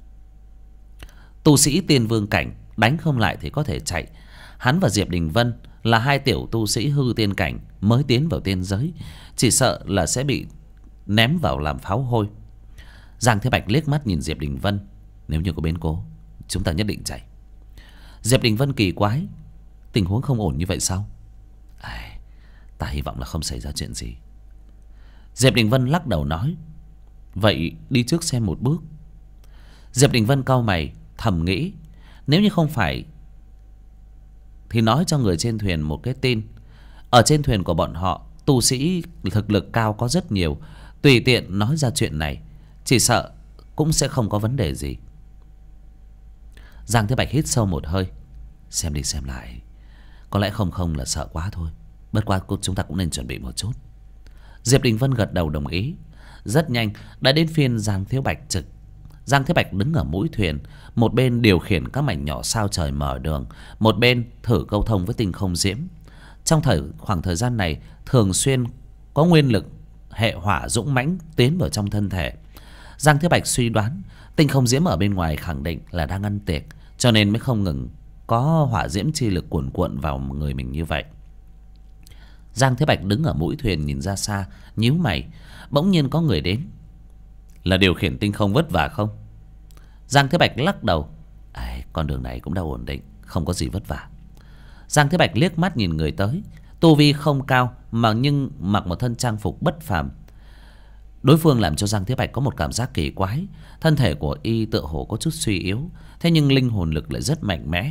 Tu sĩ Tiên Vương cảnh đánh không lại thì có thể chạy. Hắn và Diệp Đình Vân là hai tiểu tu sĩ hư tiên cảnh mới tiến vào tiên giới, chỉ sợ là sẽ bị ném vào làm pháo hôi. Giang Thế Bạch liếc mắt nhìn Diệp Đình Vân: nếu như có biến cố, chúng ta nhất định chạy. Diệp Đình Vân kỳ quái: tình huống không ổn như vậy sao? Ta hy vọng là không xảy ra chuyện gì. Diệp Đình Vân lắc đầu nói: vậy đi trước xem một bước. Diệp Đình Vân cau mày thầm nghĩ: nếu như không phải thì nói cho người trên thuyền một cái tin. Ở trên thuyền của bọn họ, tu sĩ thực lực cao có rất nhiều, tùy tiện nói ra chuyện này chỉ sợ cũng sẽ không có vấn đề gì. Giang Thế Bạch hít sâu một hơi: xem đi xem lại, có lẽ không là sợ quá thôi. Bất quá chúng ta cũng nên chuẩn bị một chút. Diệp Đình Vân gật đầu đồng ý. Rất nhanh đã đến phiên Giang Thế Bạch trực. Giang Thế Bạch đứng ở mũi thuyền, một bên điều khiển các mảnh nhỏ sao trời mở đường, một bên thử câu thông với Tinh Không Diễm. Trong khoảng thời gian này, thường xuyên có nguyên lực hệ hỏa dũng mãnh tiến vào trong thân thể. Giang Thế Bạch suy đoán Tinh Không Diễm ở bên ngoài khẳng định là đang ăn tiệc, cho nên mới không ngừng có hỏa diễm chi lực cuồn cuộn vào người mình như vậy. Giang Thế Bạch đứng ở mũi thuyền nhìn ra xa, nhíu mày. Bỗng nhiên có người đến. Là điều khiển tinh không vất vả không? Giang Thế Bạch lắc đầu: con đường này cũng đã ổn định, không có gì vất vả. Giang Thế Bạch liếc mắt nhìn người tới. Tu vi không cao mà nhưng mặc một thân trang phục bất phàm. Đối phương làm cho Giang Thế Bạch có một cảm giác kỳ quái. Thân thể của y tựa hồ có chút suy yếu, thế nhưng linh hồn lực lại rất mạnh mẽ.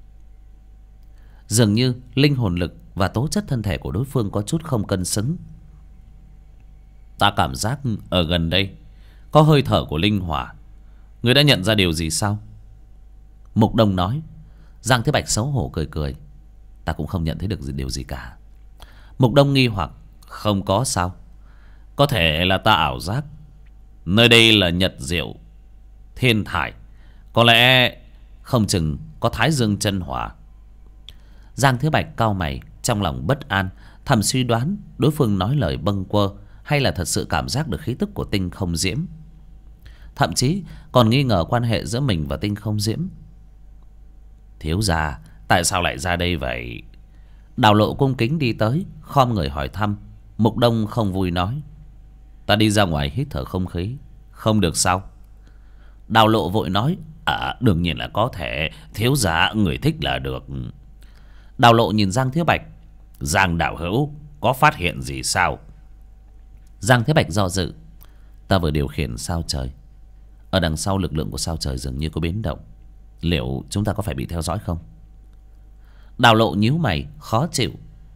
Dường như linh hồn lực và tố chất thân thể của đối phương có chút không cân xứng. Ta cảm giác ở gần đây có hơi thở của linh hỏa. Ngươi đã nhận ra điều gì sao? Mục Đông nói. Giang Thế Bạch xấu hổ cười cười: ta cũng không nhận thấy được điều gì cả. Mục Đông nghi hoặc: không có sao? Có thể là ta ảo giác. Nơi đây là Nhật Diệu Thiên Thải, có lẽ không chừng có Thái Dương chân hỏa. Giang Thế Bạch cau mày, trong lòng bất an, thầm suy đoán đối phương nói lời bâng quơ hay là thật sự cảm giác được khí tức của Tinh Không Diễm. Thậm chí còn nghi ngờ quan hệ giữa mình và Tinh Không Diễm. Thiếu gia, tại sao lại ra đây vậy? Đào Lộ cung kính đi tới, khom người hỏi thăm. Mục Đông không vui nói: ta đi ra ngoài hít thở không khí. Không được sao? Đào Lộ vội nói: đương nhiên là có thể. Thiếu gia người thích là được. Đào Lộ nhìn Giang Thế Bạch: Giang đạo hữu, có phát hiện gì sao? Giang Thế Bạch do dự: ta vừa điều khiển sao trời, ở đằng sau lực lượng của sao trời dường như có biến động. Liệu chúng ta có phải bị theo dõi không? Đào Lộ nhíu mày khó chịu: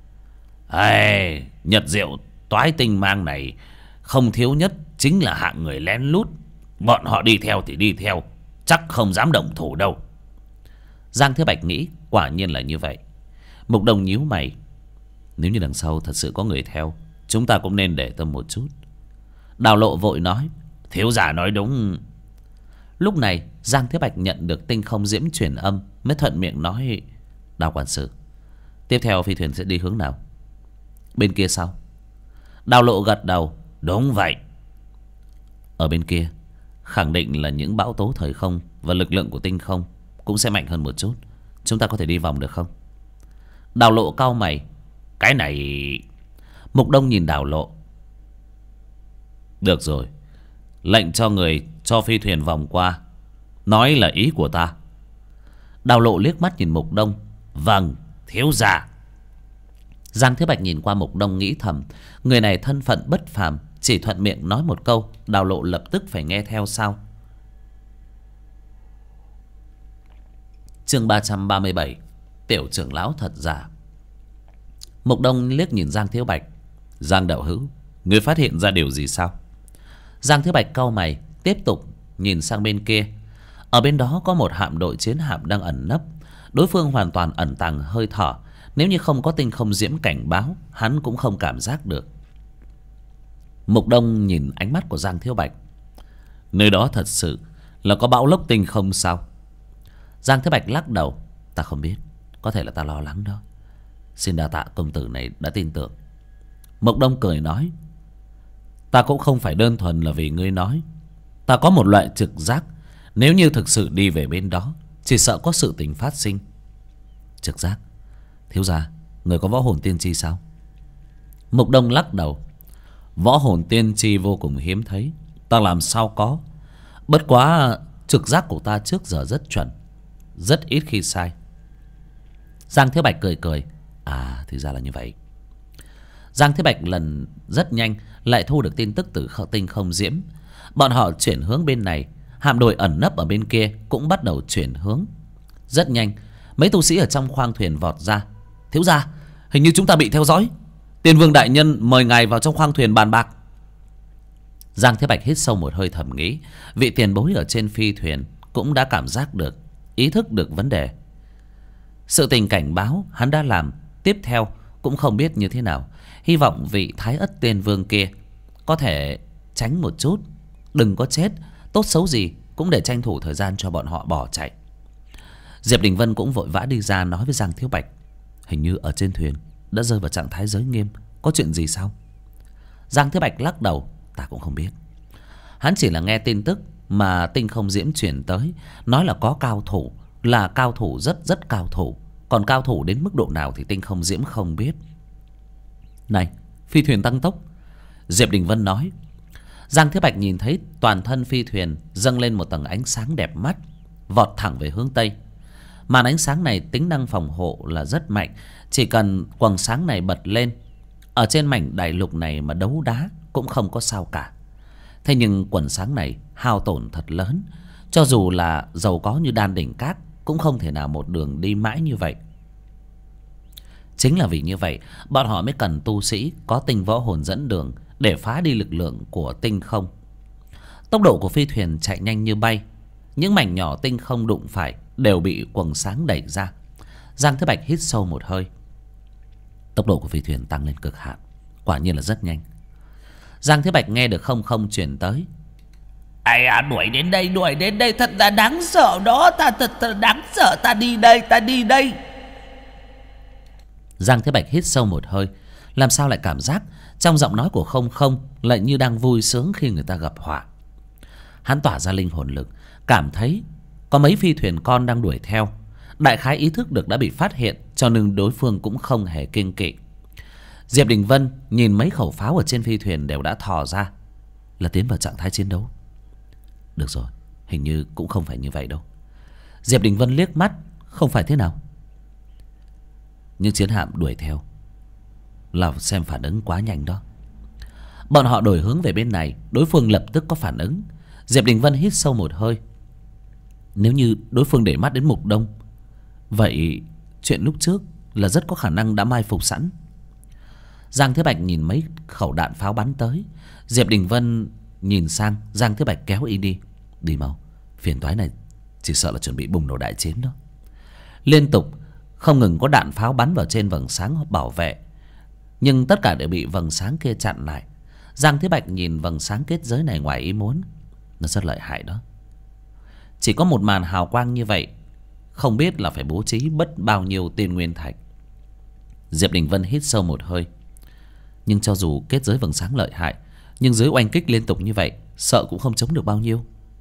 Nhật Diệu Toái Tinh Mang này không thiếu nhất chính là hạng người lén lút. Bọn họ đi theo thì đi theo, chắc không dám động thủ đâu. Giang Thế Bạch nghĩ quả nhiên là như vậy. Mục Đồng nhíu mày: nếu như đằng sau thật sự có người theo, chúng ta cũng nên để tâm một chút. Đào Lộ vội nói: thiếu gia nói đúng. Lúc này Giang Thế Bạch nhận được Tinh Không Diễm truyền âm, mới thuận miệng nói: Đào quản sự, tiếp theo phi thuyền sẽ đi hướng nào? Bên kia sao? Đào Lộ gật đầu: đúng vậy. Ở bên kia khẳng định là những bão tố thời không và lực lượng của tinh không cũng sẽ mạnh hơn một chút. Chúng ta có thể đi vòng được không? Đào Lộ cau mày: cái này... Mục Đông nhìn Đào Lộ: được rồi, lệnh cho người cho phi thuyền vòng qua, nói là ý của ta. Đào Lộ liếc mắt nhìn Mục Đông: vâng, thiếu gia. Giang Thế Bạch nhìn qua Mục Đông nghĩ thầm, người này thân phận bất phàm, chỉ thuận miệng nói một câu, Đào Lộ lập tức phải nghe theo sao? Chương 337: Tiểu trưởng lão thật giả. Mục Đông liếc nhìn Giang Thiếu Bạch. Giang đạo hữu, ngươi phát hiện ra điều gì sao? Giang Thiếu Bạch cau mày, tiếp tục nhìn sang bên kia. Ở bên đó có một hạm đội chiến hạm đang ẩn nấp. Đối phương hoàn toàn ẩn tàng hơi thở. Nếu như không có tinh không diễm cảnh báo, hắn cũng không cảm giác được. Mục Đông nhìn ánh mắt của Giang Thiếu Bạch. Nơi đó thật sự là có bão lốc tinh không sao? Giang Thiếu Bạch lắc đầu. Ta không biết, có thể là ta lo lắng đó. Xin đa tạ công tử này đã tin tưởng. Mục Đông cười nói. Ta cũng không phải đơn thuần là vì ngươi nói. Ta có một loại trực giác, nếu như thực sự đi về bên đó, chỉ sợ có sự tình phát sinh. Trực giác? Thiếu gia, người có võ hồn tiên tri sao? Mục Đông lắc đầu. Võ hồn tiên tri vô cùng hiếm thấy, ta làm sao có. Bất quá trực giác của ta trước giờ rất chuẩn, rất ít khi sai. Giang Thiếu Bạch cười cười. À, thì ra là như vậy. Giang Thiếu Bạch lần rất nhanh lại thu được tin tức từ tinh không diễm. Bọn họ chuyển hướng bên này. Hạm đội ẩn nấp ở bên kia cũng bắt đầu chuyển hướng. Rất nhanh, mấy tu sĩ ở trong khoang thuyền vọt ra. Thiếu gia, hình như chúng ta bị theo dõi. Tiên Vương đại nhân mời ngài vào trong khoang thuyền bàn bạc. Giang Thiếu Bạch hít sâu một hơi thầm nghĩ. Vị tiền bối ở trên phi thuyền cũng đã cảm giác được, ý thức được vấn đề. Sự tình cảnh báo hắn đã làm, tiếp theo cũng không biết như thế nào. Hy vọng vị Thái Ất Tiên Vương kia có thể tránh một chút, đừng có chết. Tốt xấu gì cũng để tranh thủ thời gian cho bọn họ bỏ chạy. Diệp Đình Vân cũng vội vã đi ra nói với Giang Thiếu Bạch. Hình như ở trên thuyền đã rơi vào trạng thái giới nghiêm. Có chuyện gì sao? Giang Thiếu Bạch lắc đầu. Ta cũng không biết. Hắn chỉ là nghe tin tức mà tinh không diễm chuyển tới, nói là có cao thủ, là cao thủ rất cao thủ. Còn cao thủ đến mức độ nào thì tinh không diễm không biết. Này, phi thuyền tăng tốc, Diệp Đình Vân nói. Giang Thiếu Bạch nhìn thấy toàn thân phi thuyền dâng lên một tầng ánh sáng đẹp mắt, vọt thẳng về hướng Tây. Màn ánh sáng này tính năng phòng hộ là rất mạnh. Chỉ cần quầng sáng này bật lên, ở trên mảnh đại lục này mà đấu đá cũng không có sao cả. Thế nhưng quầng sáng này hao tổn thật lớn. Cho dù là giàu có như Đan Đỉnh Các cũng không thể nào một đường đi mãi như vậy. Chính là vì như vậy bọn họ mới cần tu sĩ có tinh võ hồn dẫn đường để phá đi lực lượng của tinh không. Tốc độ của phi thuyền chạy nhanh như bay. Những mảnh nhỏ tinh không đụng phải đều bị quầng sáng đẩy ra. Giang Thế Bạch hít sâu một hơi. Tốc độ của phi thuyền tăng lên cực hạn, quả nhiên là rất nhanh. Giang Thế Bạch nghe được không không chuyển tới. Ai à, đuổi đến đây, thật là đáng sợ đó. Ta thật đáng sợ, ta đi đây. Giang Thế Bạch hít sâu một hơi. Làm sao lại cảm giác trong giọng nói của không không lại như đang vui sướng khi người ta gặp họa. Hắn tỏa ra linh hồn lực, cảm thấy có mấy phi thuyền con đang đuổi theo. Đại khái ý thức được đã bị phát hiện, cho nên đối phương cũng không hề kiêng kỵ. Diệp Đình Vân nhìn mấy khẩu pháo ở trên phi thuyền đều đã thò ra, là tiến vào trạng thái chiến đấu. Được rồi, hình như cũng không phải như vậy đâu. Diệp Đình Vân liếc mắt. Không phải thế nào? Nhưng chiến hạm đuổi theo là xem phản ứng quá nhanh đó. Bọn họ đổi hướng về bên này, đối phương lập tức có phản ứng. Diệp Đình Vân hít sâu một hơi. Nếu như đối phương để mắt đến Mục Đông, vậy chuyện lúc trước là rất có khả năng đã mai phục sẵn. Giang Thế Bạch nhìn mấy khẩu đạn pháo bắn tới. Diệp Đình Vân nhìn sang Giang Thế Bạch kéo y đi. Đi mau, phiền toái này chỉ sợ là chuẩn bị bùng nổ đại chiến đó. Liên tục không ngừng có đạn pháo bắn vào trên vầng sáng bảo vệ, nhưng tất cả đều bị vầng sáng kia chặn lại. Giang Thế Bạch nhìn vầng sáng kết giới này ngoài ý muốn. Nó rất lợi hại đó. Chỉ có một màn hào quang như vậy, không biết là phải bố trí bất bao nhiêu tiên nguyên thạch. Diệp Đình Vân hít sâu một hơi. Nhưng cho dù kết giới vầng sáng lợi hại, nhưng dưới oanh kích liên tục như vậy, sợ cũng không chống được bao nhiêu.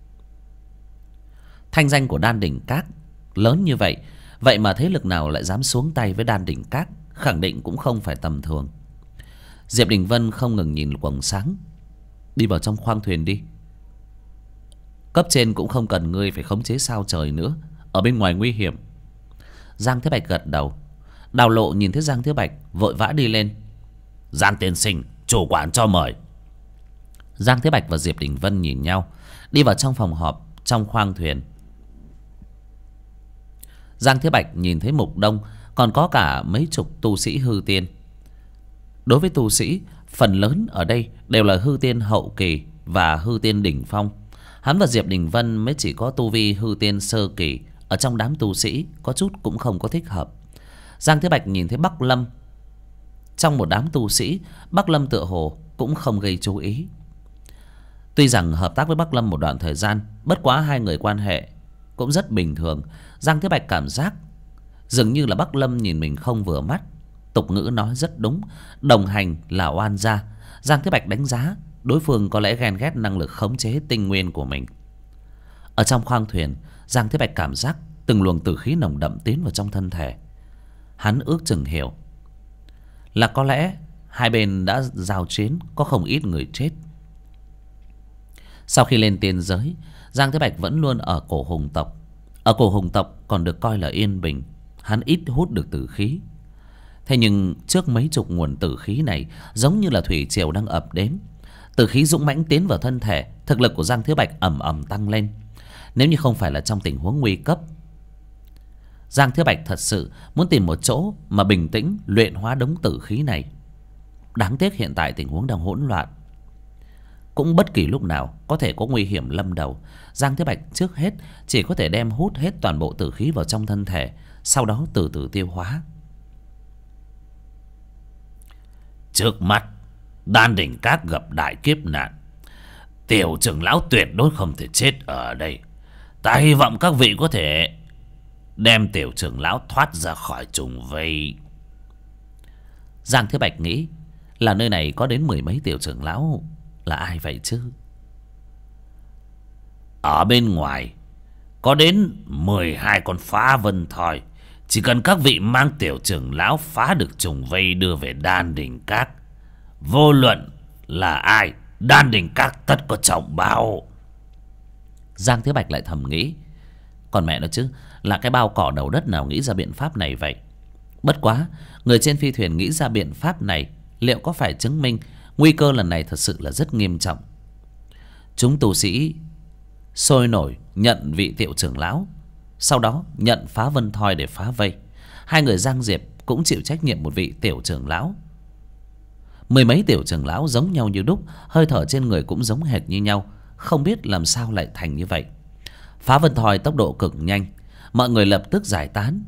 Thanh danh của Đan Đỉnh Các lớn như vậy, vậy mà thế lực nào lại dám xuống tay với Đan Đỉnh Các, khẳng định cũng không phải tầm thường. Diệp Đình Vân không ngừng nhìn quầng sáng. Đi vào trong khoang thuyền đi. Cấp trên cũng không cần ngươi phải khống chế sao trời nữa, ở bên ngoài nguy hiểm. Giang Thế Bạch gật đầu. Đào Lộ nhìn thấy Giang Thế Bạch vội vã đi lên. Giang tiên sinh, chủ quản cho mời. Giang Thế Bạch và Diệp Đình Vân nhìn nhau, đi vào trong phòng họp trong khoang thuyền. Giang Thế Bạch nhìn thấy Mục Đông, còn có cả mấy chục tu sĩ hư tiên. Đối với tu sĩ, phần lớn ở đây đều là hư tiên hậu kỳ và hư tiên đỉnh phong. Hắn và Diệp Đình Vân mới chỉ có tu vi hư tiên sơ kỳ. Ở trong đám tu sĩ có chút cũng không có thích hợp. Giang Thế Bạch nhìn thấy Bắc Lâm. Trong một đám tu sĩ, Bắc Lâm tựa hồ cũng không gây chú ý. Tuy rằng hợp tác với Bắc Lâm một đoạn thời gian, bất quá hai người quan hệ cũng rất bình thường. Giang Thế Bạch cảm giác dường như là Bắc Lâm nhìn mình không vừa mắt. Tục ngữ nói rất đúng, đồng hành là oan gia. Giang Thế Bạch đánh giá đối phương có lẽ ghen ghét năng lực khống chế tinh nguyên của mình. Ở trong khoang thuyền, Giang Thế Bạch cảm giác từng luồng tử khí nồng đậm tiến vào trong thân thể. Hắn ước chừng hiểu là có lẽ hai bên đã giao chiến, có không ít người chết. Sau khi lên tiên giới, Giang Thế Bạch vẫn luôn ở cổ hùng tộc. Ở cổ hùng tộc còn được coi là yên bình, hắn ít hút được tử khí. Thế nhưng trước mấy chục nguồn tử khí này giống như là thủy triều đang ập đến. Tử khí dũng mãnh tiến vào thân thể, thực lực của Giang Thế Bạch ầm ầm tăng lên. Nếu như không phải là trong tình huống nguy cấp, Giang Thế Bạch thật sự muốn tìm một chỗ mà bình tĩnh luyện hóa đống tử khí này. Đáng tiếc hiện tại tình huống đang hỗn loạn, cũng bất kỳ lúc nào có thể có nguy hiểm lâm đầu. Giang Thế Bạch trước hết chỉ có thể đem hút hết toàn bộ tử khí vào trong thân thể, sau đó từ từ tiêu hóa. Trước mắt Đan Đỉnh Các gặp đại kiếp nạn, tiểu trưởng lão tuyệt đối không thể chết ở đây. Ta hy vọng các vị có thể đem tiểu trưởng lão thoát ra khỏi trùng vây. Giang Thế Bạch nghĩ là nơi này có đến mười mấy tiểu trưởng lão, là ai vậy chứ? Ở bên ngoài có đến 12 con phá vân thoi. Chỉ cần các vị mang tiểu trưởng lão phá được trùng vây đưa về Đan Đỉnh Các, vô luận là ai, Đan Đỉnh Các tất có trọng báo. Giang Thế Bạch lại thầm nghĩ, còn mẹ nó chứ, là cái bao cỏ đầu đất nào nghĩ ra biện pháp này vậy? Bất quá, người trên phi thuyền nghĩ ra biện pháp này, liệu có phải chứng minh nguy cơ lần này thật sự là rất nghiêm trọng? Chúng tu sĩ sôi nổi nhận vị tiểu trưởng lão, sau đó nhận phá vân thoi để phá vây. Hai người Giang Diệp cũng chịu trách nhiệm một vị tiểu trưởng lão. Mười mấy tiểu trưởng lão giống nhau như đúc, hơi thở trên người cũng giống hệt như nhau, không biết làm sao lại thành như vậy. Phá vân thoi tốc độ cực nhanh, mọi người lập tức giải tán.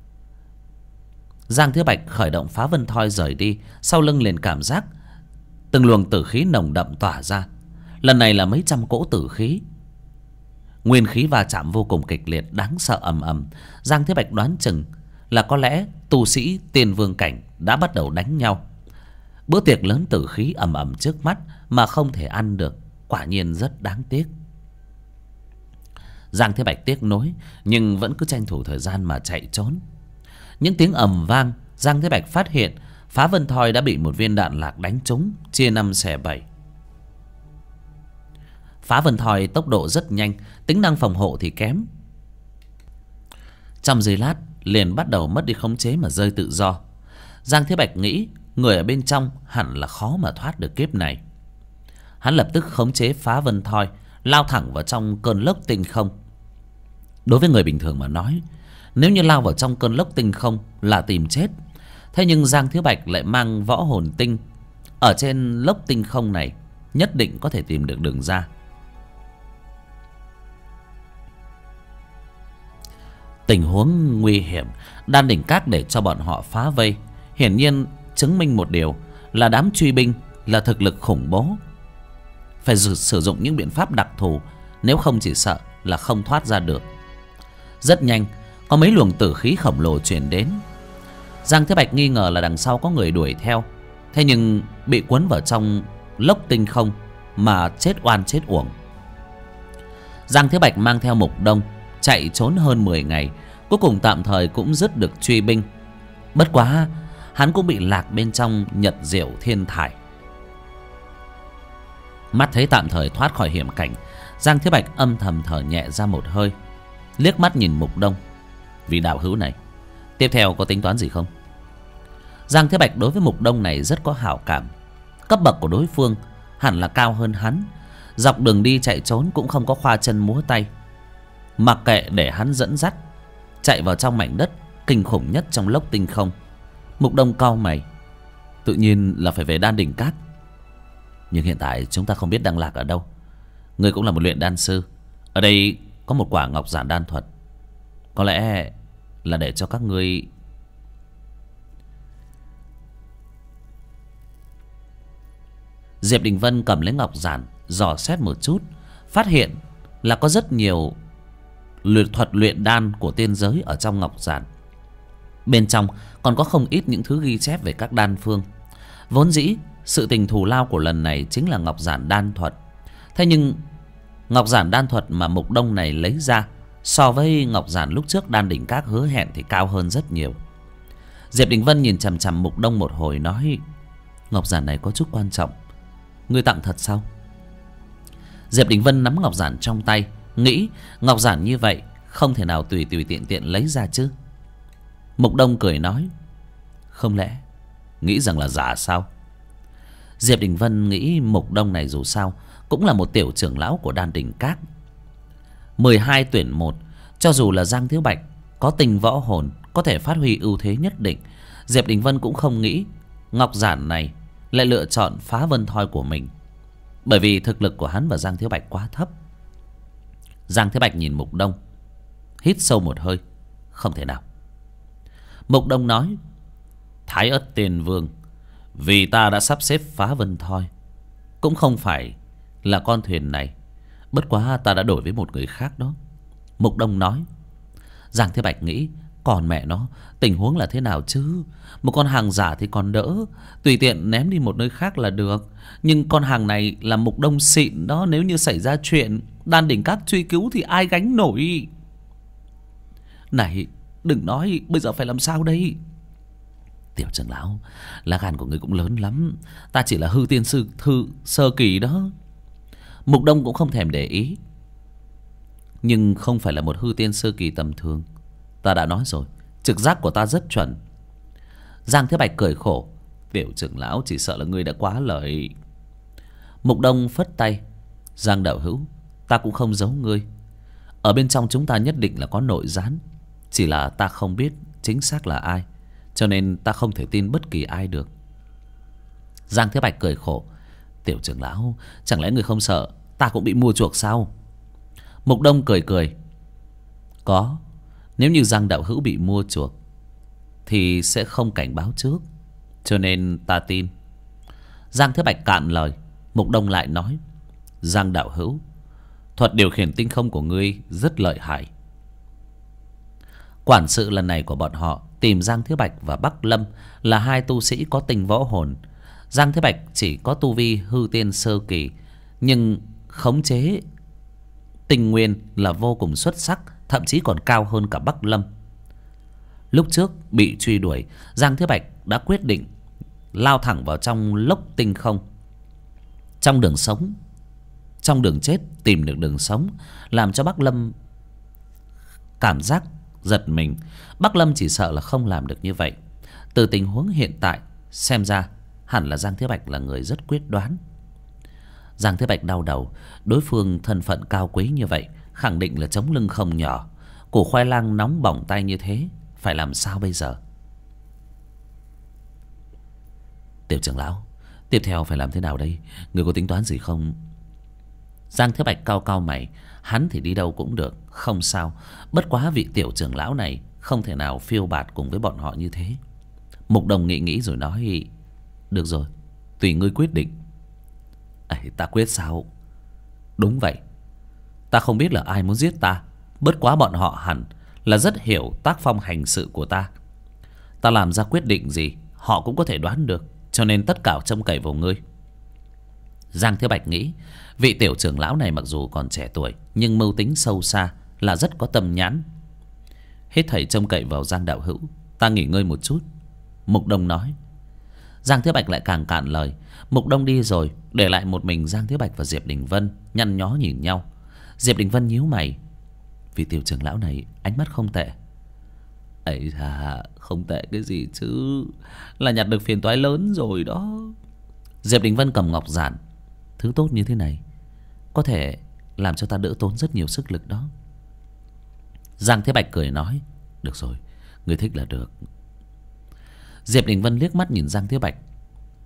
Giang Thế Bạch khởi động phá vân thoi rời đi, sau lưng liền cảm giác từng luồng tử khí nồng đậm tỏa ra. Lần này là mấy trăm cỗ tử khí, nguyên khí va chạm vô cùng kịch liệt, đáng sợ ầm ầm. Giang Thế Bạch đoán chừng là có lẽ tu sĩ tiên vương cảnh đã bắt đầu đánh nhau. Bữa tiệc lớn tử khí ầm ầm trước mắt mà không thể ăn được, quả nhiên rất đáng tiếc. Giang Thế Bạch tiếc nối, nhưng vẫn cứ tranh thủ thời gian mà chạy trốn. Những tiếng ầm vang, Giang Thế Bạch phát hiện phá vân thoi đã bị một viên đạn lạc đánh trúng, chia 5 xẻ 7. Phá vân thoi tốc độ rất nhanh, tính năng phòng hộ thì kém. Trong giây lát liền bắt đầu mất đi khống chế mà rơi tự do. Giang Thế Bạch nghĩ người ở bên trong hẳn là khó mà thoát được kiếp này. Hắn lập tức khống chế phá vân thoi, lao thẳng vào trong cơn lốc tinh không. Đối với người bình thường mà nói, nếu như lao vào trong cơn lốc tinh không là tìm chết. Thế nhưng Giang Thế Bạch lại mang võ hồn tinh, ở trên lốc tinh không này nhất định có thể tìm được đường ra. Tình huống nguy hiểm, Đan Đỉnh Các để cho bọn họ phá vây, hiển nhiên chứng minh một điều là đám truy binh là thực lực khủng bố. Phải sử dụng những biện pháp đặc thù, nếu không chỉ sợ là không thoát ra được. Rất nhanh, có mấy luồng tử khí khổng lồ truyền đến. Giang Thế Bạch nghi ngờ là đằng sau có người đuổi theo, thế nhưng bị cuốn vào trong lốc tinh không mà chết oan chết uổng. Giang Thế Bạch mang theo Mục Đông chạy trốn hơn 10 ngày, cuối cùng tạm thời cũng dứt được truy binh. Bất quá hắn cũng bị lạc bên trong Nhật Diệu Thiên Thải. Mắt thấy tạm thời thoát khỏi hiểm cảnh, Giang Thế Bạch âm thầm thở nhẹ ra một hơi, liếc mắt nhìn Mục Đông. Vị đạo hữu này, tiếp theo có tính toán gì không? Giang Thế Bạch đối với Mục Đông này rất có hảo cảm. Cấp bậc của đối phương hẳn là cao hơn hắn, dọc đường đi chạy trốn cũng không có khoa chân múa tay. Mặc kệ để hắn dẫn dắt, chạy vào trong mảnh đất kinh khủng nhất trong lốc tinh không. Mục Đông cau mày. Tự nhiên là phải về Đan Đỉnh Các. Nhưng hiện tại chúng ta không biết Đăng Lạc ở đâu. Ngươi cũng là một luyện đan sư. Ở đây có một quả ngọc giản đan thuật. Có lẽ là để cho các ngươi. Diệp Đình Vân cầm lấy ngọc giản, dò xét một chút, phát hiện là có rất nhiều thuật luyện đan của tiên giới ở trong ngọc giản. Bên trong còn có không ít những thứ ghi chép về các đan phương. Vốn dĩ sự tình thù lao của lần này chính là ngọc giản đan thuật. Thế nhưng ngọc giản đan thuật mà Mục Đông này lấy ra so với ngọc giản lúc trước Đan Đỉnh Các hứa hẹn thì cao hơn rất nhiều. Diệp Đình Vân nhìn chằm chằm Mục Đông một hồi, nói: ngọc giản này có chút quan trọng, ngươi tặng thật sao? Diệp Đình Vân nắm ngọc giản trong tay, nghĩ ngọc giản như vậy không thể nào tùy tiện tiện lấy ra chứ. Mục Đông cười nói: không lẽ nghĩ rằng là giả sao? Diệp Đình Vân nghĩ Mục Đông này dù sao cũng là một tiểu trưởng lão của Đan Đỉnh Các, 12 tuyển 1. Cho dù là Giang Thiếu Bạch có tình võ hồn, có thể phát huy ưu thế nhất định, Diệp Đình Vân cũng không nghĩ ngọc giản này lại lựa chọn phá vân thoi của mình, bởi vì thực lực của hắn và Giang Thiếu Bạch quá thấp. Giang Thiếu Bạch nhìn Mục Đông, hít sâu một hơi: không thể nào. Mục Đông nói: Thái Ất Tiên Vương vì ta đã sắp xếp phá vân thoi, cũng không phải là con thuyền này, bất quá ta đã đổi với một người khác đó. Mục Đông nói. Giang Thiếu Bạch nghĩ: còn mẹ nó, tình huống là thế nào chứ? Một con hàng giả thì còn đỡ, tùy tiện ném đi một nơi khác là được. Nhưng con hàng này là Mục Đông xịn đó, nếu như xảy ra chuyện Đan Đỉnh Các truy cứu thì ai gánh nổi? Này, đừng nói, bây giờ phải làm sao đây? Tiểu trưởng lão, lá gan của người cũng lớn lắm, ta chỉ là hư tiên sư sơ kỳ đó. Mục Đông cũng không thèm để ý. Nhưng không phải là một hư tiên sơ kỳ tầm thường. Ta đã nói rồi, trực giác của ta rất chuẩn. Giang Thế Bạch cười khổ: tiểu trưởng lão, chỉ sợ là ngươi đã quá lời. Mục Đông phất tay: Giang đạo hữu, ta cũng không giấu ngươi. Ở bên trong chúng ta nhất định là có nội gián, chỉ là ta không biết chính xác là ai, cho nên ta không thể tin bất kỳ ai được. Giang Thế Bạch cười khổ: tiểu trưởng lão, chẳng lẽ người không sợ ta cũng bị mua chuộc sao? Mục Đông cười cười: có, nếu như Giang đạo hữu bị mua chuộc thì sẽ không cảnh báo trước, cho nên ta tin. Giang Thế Bạch cạn lời. Mục Đông lại nói: Giang đạo hữu, thuật điều khiển tinh không của ngươi rất lợi hại. Quản sự lần này của bọn họ tìm Giang Thế Bạch và Bắc Lâm là hai tu sĩ có tình võ hồn. Giang Thế Bạch chỉ có tu vi hư tiên sơ kỳ, nhưng khống chế tinh nguyên là vô cùng xuất sắc, thậm chí còn cao hơn cả Bắc Lâm. Lúc trước bị truy đuổi, Giang Thế Bạch đã quyết định lao thẳng vào trong lốc tinh không. Trong đường sống, trong đường chết tìm được đường sống, làm cho Bắc Lâm cảm giác giật mình. Bắc Lâm chỉ sợ là không làm được như vậy. Từ tình huống hiện tại xem ra, hẳn là Giang Thế Bạch là người rất quyết đoán. Giang Thế Bạch đau đầu, đối phương thân phận cao quý như vậy, khẳng định là chống lưng không nhỏ. Củ khoai lang nóng bỏng tay như thế, phải làm sao bây giờ? Tiểu trưởng lão, tiếp theo phải làm thế nào đây? Người có tính toán gì không? Giang Thế Bạch cau cau mày. Hắn thì đi đâu cũng được, không sao. Bất quá vị tiểu trưởng lão này không thể nào phiêu bạt cùng với bọn họ như thế. Mục Đồng nghĩ rồi nói: được rồi, tùy ngươi quyết định. Ta quyết sao? Đúng vậy, ta không biết là ai muốn giết ta, bất quá bọn họ hẳn là rất hiểu tác phong hành sự của ta. Ta làm ra quyết định gì họ cũng có thể đoán được, cho nên tất cả trông cậy vào ngươi. Giang Thế Bạch nghĩ vị tiểu trưởng lão này mặc dù còn trẻ tuổi, nhưng mưu tính sâu xa, là rất có tâm nhãn. Hết thảy trông cậy vào Giang đạo hữu, ta nghỉ ngơi một chút. Mục Đông nói. Giang Thế Bạch lại càng cạn lời. Mục Đông đi rồi, để lại một mình Giang Thế Bạch và Diệp Đình Vân nhăn nhó nhìn nhau. Diệp Đình Vân nhíu mày: vị tiểu trưởng lão này ánh mắt không tệ. Ấy à, không tệ cái gì chứ, là nhặt được phiền toái lớn rồi đó. Diệp Đình Vân cầm ngọc giản: thứ tốt như thế này có thể làm cho ta đỡ tốn rất nhiều sức lực đó. Giang Thế Bạch cười nói: được rồi, người thích là được. Diệp Đình Vân liếc mắt nhìn Giang Thế Bạch,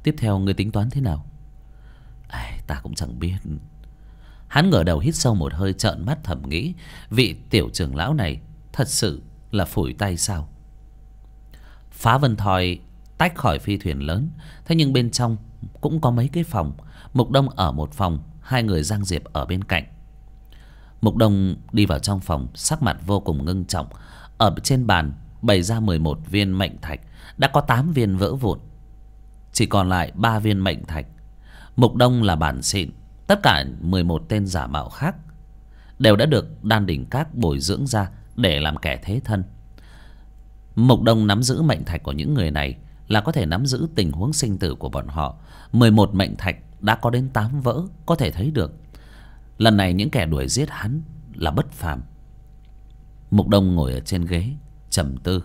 Tiếp theo ngươi tính toán thế nào? Ta cũng chẳng biết. Hắn ngửa đầu hít sâu một hơi, trợn mắt thầm nghĩ, vị tiểu trưởng lão này thật sự là phủi tay sao? Phá Vân Thoi tách khỏi phi thuyền lớn, thế nhưng bên trong cũng có mấy cái phòng. Mục Đông ở một phòng, hai người Giang Diệp ở bên cạnh. Mục Đông đi vào trong phòng, sắc mặt vô cùng ngưng trọng. Ở trên bàn bày ra 11 viên mệnh thạch, đã có 8 viên vỡ vụn, chỉ còn lại 3 viên mệnh thạch. Mục Đông là bản xịn, tất cả 11 tên giả mạo khác đều đã được Đan Đỉnh Các bồi dưỡng ra để làm kẻ thế thân. Mục Đông nắm giữ mệnh thạch của những người này là có thể nắm giữ tình huống sinh tử của bọn họ. 11 mệnh thạch đã có đến 8 vỡ, có thể thấy được lần này những kẻ đuổi giết hắn là bất phàm. Mục Đông ngồi ở trên ghế trầm tư.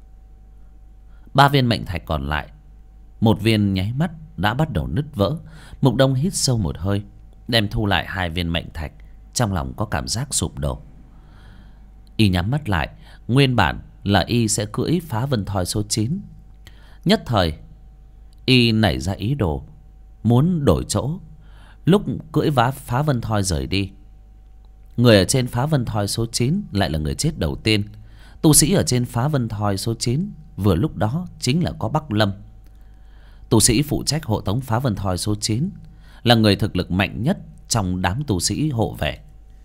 3 viên mệnh thạch còn lại, một viên nháy mắt đã bắt đầu nứt vỡ. Mục Đông hít sâu một hơi, đem thu lại 2 viên mệnh thạch, trong lòng có cảm giác sụp đổ. Y nhắm mắt lại, nguyên bản là y sẽ cưỡi Phá Vân Thoi số 9. Nhất thời y nảy ra ý đồ muốn đổi chỗ. Lúc cưỡi Phá Vân Thoi rời đi, người ở trên Phá Vân Thoi số 9 lại là người chết đầu tiên. Tu sĩ ở trên Phá Vân Thoi số 9 vừa lúc đó chính là có Bắc Lâm. Tu sĩ phụ trách hộ tống Phá Vân Thoi số 9 là người thực lực mạnh nhất trong đám tu sĩ hộ vệ.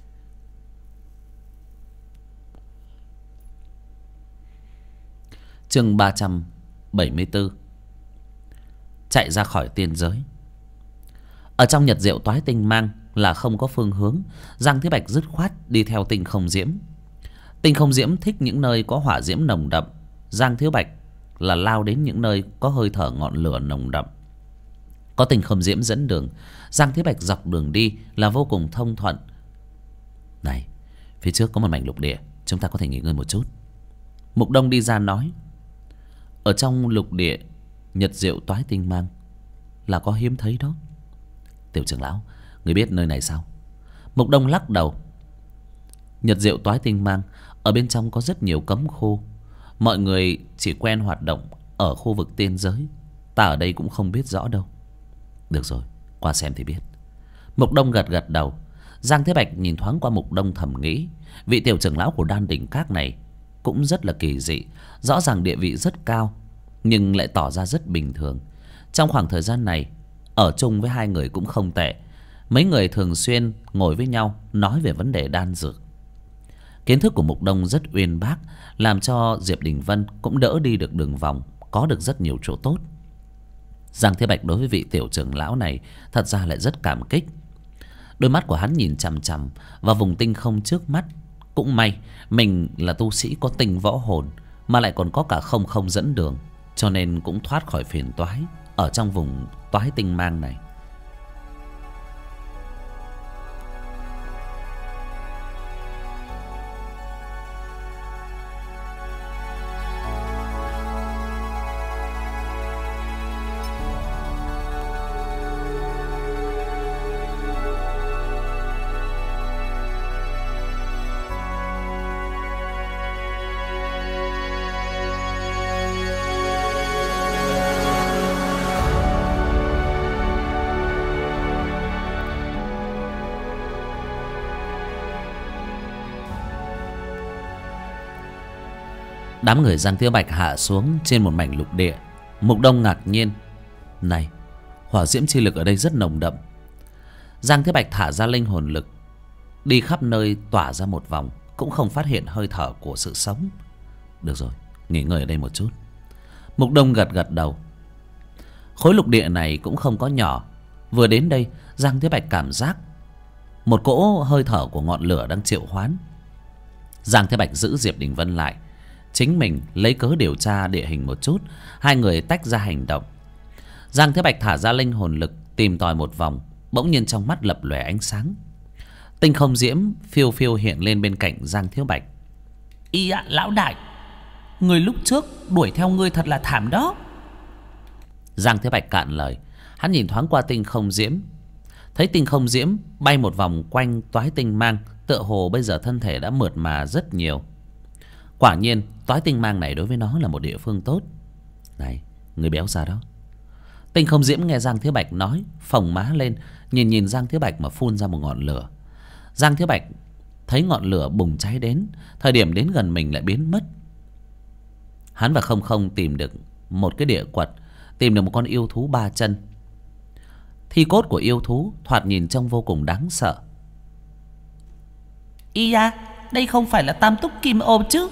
Chương 374. Chạy ra khỏi tiên giới. Ở trong Nhật Diệu Toái Tinh Mang là không có phương hướng. Giang Thế Bạch dứt khoát đi theo Tinh Không Diễm. Tinh Không Diễm thích những nơi có hỏa diễm nồng đậm, Giang Thế Bạch là lao đến những nơi có hơi thở ngọn lửa nồng đậm. Có Tinh Không Diễm dẫn đường, Giang Thế Bạch dọc đường đi là vô cùng thông thuận. Này, phía trước có một mảnh lục địa, chúng ta có thể nghỉ ngơi một chút. Mục Đông đi ra nói. Ở trong lục địa Nhật Diệu Toái Tinh Mang là có hiếm thấy đó. Tiểu trưởng lão, người biết nơi này sao? Mục Đông lắc đầu. Nhật Diệu Toái Tinh Mang ở bên trong có rất nhiều cấm khu. Mọi người chỉ quen hoạt động ở khu vực tiên giới, ta ở đây cũng không biết rõ đâu. Được rồi, qua xem thì biết. Mục Đông gật gật đầu. Giang Thế Bạch nhìn thoáng qua Mục Đông thầm nghĩ, vị tiểu trưởng lão của Đan Đỉnh Các này cũng rất là kỳ dị. Rõ ràng địa vị rất cao, nhưng lại tỏ ra rất bình thường. Trong khoảng thời gian này ở chung với hai người cũng không tệ. Mấy người thường xuyên ngồi với nhau nói về vấn đề đan dược. Kiến thức của Mục Đông rất uyên bác, làm cho Diệp Đình Vân cũng đỡ đi được đường vòng, có được rất nhiều chỗ tốt. Giang Thế Bạch đối với vị tiểu trưởng lão này thật ra lại rất cảm kích. Đôi mắt của hắn nhìn chằm chằm vào vùng tinh không trước mắt. Cũng may mình là tu sĩ có tinh võ hồn, mà lại còn có cả không không dẫn đường, cho nên cũng thoát khỏi phiền toái ở trong vùng Toái Tinh Mang này. Đám người Giang Thế Bạch hạ xuống trên một mảnh lục địa. Mục Đông ngạc nhiên. Này, hỏa diễm chi lực ở đây rất nồng đậm. Giang Thế Bạch thả ra linh hồn lực, đi khắp nơi tỏa ra một vòng, cũng không phát hiện hơi thở của sự sống. Được rồi, nghỉ ngơi ở đây một chút. Mục Đông gật gật đầu. Khối lục địa này cũng không có nhỏ. Vừa đến đây, Giang Thế Bạch cảm giác một cỗ hơi thở của ngọn lửa đang triệu hoán. Giang Thế Bạch giữ Diệp Đình Vân lại, chính mình lấy cớ điều tra địa hình một chút. Hai người tách ra hành động. Giang Thế Bạch thả ra linh hồn lực tìm tòi một vòng, bỗng nhiên trong mắt lập lòe ánh sáng. Tinh Không Diễm phiêu phiêu hiện lên bên cạnh Giang Thế Bạch. Y ạ, lão đại, người lúc trước đuổi theo ngươi thật là thảm đó. Giang Thế Bạch cạn lời. Hắn nhìn thoáng qua Tinh Không Diễm, thấy Tinh Không Diễm bay một vòng quanh Toái Tinh Mang, tựa hồ bây giờ thân thể đã mượt mà rất nhiều. Quả nhiên Toái Tinh Mang này đối với nó là một địa phương tốt. Này, người béo ra đó. Tinh Không Diễm nghe Giang Thiếu Bạch nói, phồng má lên, nhìn Giang Thiếu Bạch mà phun ra một ngọn lửa. Giang Thiếu Bạch thấy ngọn lửa bùng cháy đến, thời điểm đến gần mình lại biến mất. Hắn và Không Không tìm được một cái địa quật, tìm được một con yêu thú 3 chân. Thi cốt của yêu thú thoạt nhìn trông vô cùng đáng sợ. Y da, đây không phải là Tam Túc Kim Ô chứ?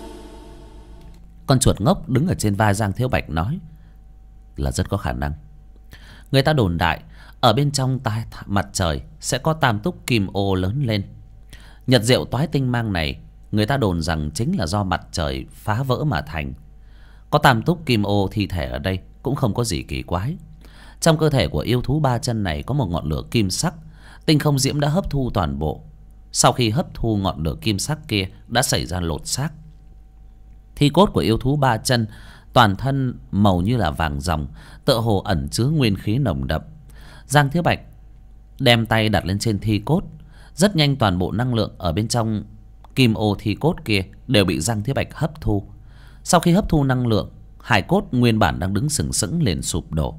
Con chuột ngốc đứng ở trên vai Giang Thiếu Bạch nói, là rất có khả năng. Người ta đồn đại ở bên trong mặt trời sẽ có Tam Túc Kim Ô lớn lên. Nhật diệu toái tinh mang này, người ta đồn rằng chính là do mặt trời phá vỡ mà thành. Có Tam Túc Kim Ô thi thể ở đây cũng không có gì kỳ quái. Trong cơ thể của yêu thú 3 chân này có một ngọn lửa kim sắc. Tinh Không Diễm đã hấp thu toàn bộ. Sau khi hấp thu ngọn lửa kim sắc kia, đã xảy ra lột xác. Thi cốt của yêu thú 3 chân toàn thân màu như là vàng ròng, tựa hồ ẩn chứa nguyên khí nồng đậm. Giang Thiếu Bạch đem tay đặt lên trên thi cốt. Rất nhanh toàn bộ năng lượng ở bên trong kim ô thi cốt kia đều bị Giang Thiếu Bạch hấp thu. Sau khi hấp thu năng lượng, hài cốt nguyên bản đang đứng sừng sững liền sụp đổ.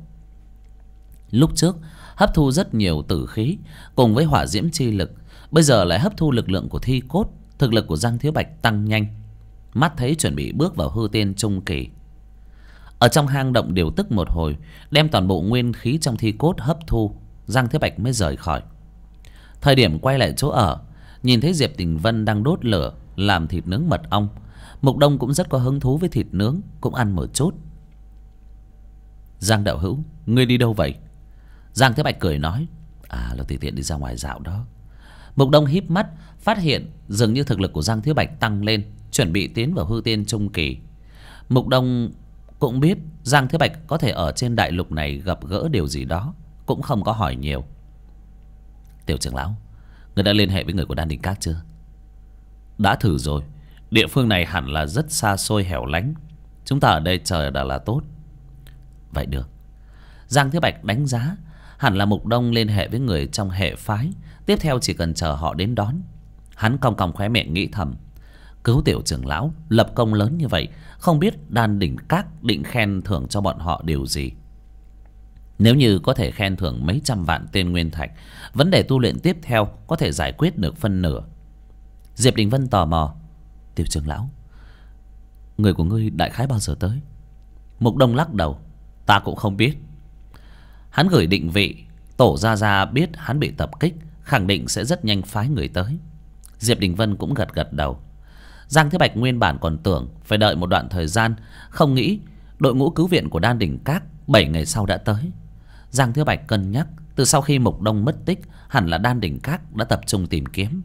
Lúc trước hấp thu rất nhiều tử khí cùng với hỏa diễm chi lực, bây giờ lại hấp thu lực lượng của thi cốt. Thực lực của Giang Thiếu Bạch tăng nhanh, mắt thấy chuẩn bị bước vào hư tiên trung kỳ. Ở trong hang động điều tức một hồi, đem toàn bộ nguyên khí trong thi cốt hấp thu, Giang Thiếu Bạch mới rời khỏi. Thời điểm quay lại chỗ ở, nhìn thấy Diệp Tình Vân đang đốt lửa làm thịt nướng mật ong. Mục Đông cũng rất có hứng thú với thịt nướng, cũng ăn một chút. Giang đạo hữu, ngươi đi đâu vậy? Giang Thiếu Bạch cười nói, là tùy tiện đi ra ngoài dạo đó. Mục Đông híp mắt, phát hiện dường như thực lực của Giang Thiếu Bạch tăng lên, chuẩn bị tiến vào hư tiên trung kỳ. Mục Đông cũng biết Giang Thiếu Bạch có thể ở trên đại lục này gặp gỡ điều gì đó, cũng không có hỏi nhiều. Tiểu trưởng lão, người đã liên hệ với người của Đan Đình Các chưa? Đã thử rồi. Địa phương này hẳn là rất xa xôi hẻo lánh. Chúng ta ở đây chờ đã là tốt. Vậy được. Giang Thiếu Bạch đánh giá hẳn là Mục Đông liên hệ với người trong hệ phái, tiếp theo chỉ cần chờ họ đến đón. Hắn cong cong khóe miệng nghĩ thầm, cứu tiểu trưởng lão lập công lớn như vậy, không biết Đan Đình Các định khen thưởng cho bọn họ điều gì. Nếu như có thể khen thưởng mấy trăm vạn tên nguyên thạch, vấn đề tu luyện tiếp theo có thể giải quyết được phân nửa. Diệp Đình Vân tò mò, tiểu trưởng lão, người của ngươi đại khái bao giờ tới? Mục Đông lắc đầu, ta cũng không biết. Hắn gửi định vị, Tổ Gia Gia biết hắn bị tập kích, khẳng định sẽ rất nhanh phái người tới. Diệp Đình Vân cũng gật gật đầu. Giang Thế Bạch nguyên bản còn tưởng phải đợi một đoạn thời gian, không nghĩ đội ngũ cứu viện của Đan Đình Các 7 ngày sau đã tới. Giang Thế Bạch cân nhắc, từ sau khi Mục Đông mất tích, hẳn là Đan Đình Các đã tập trung tìm kiếm.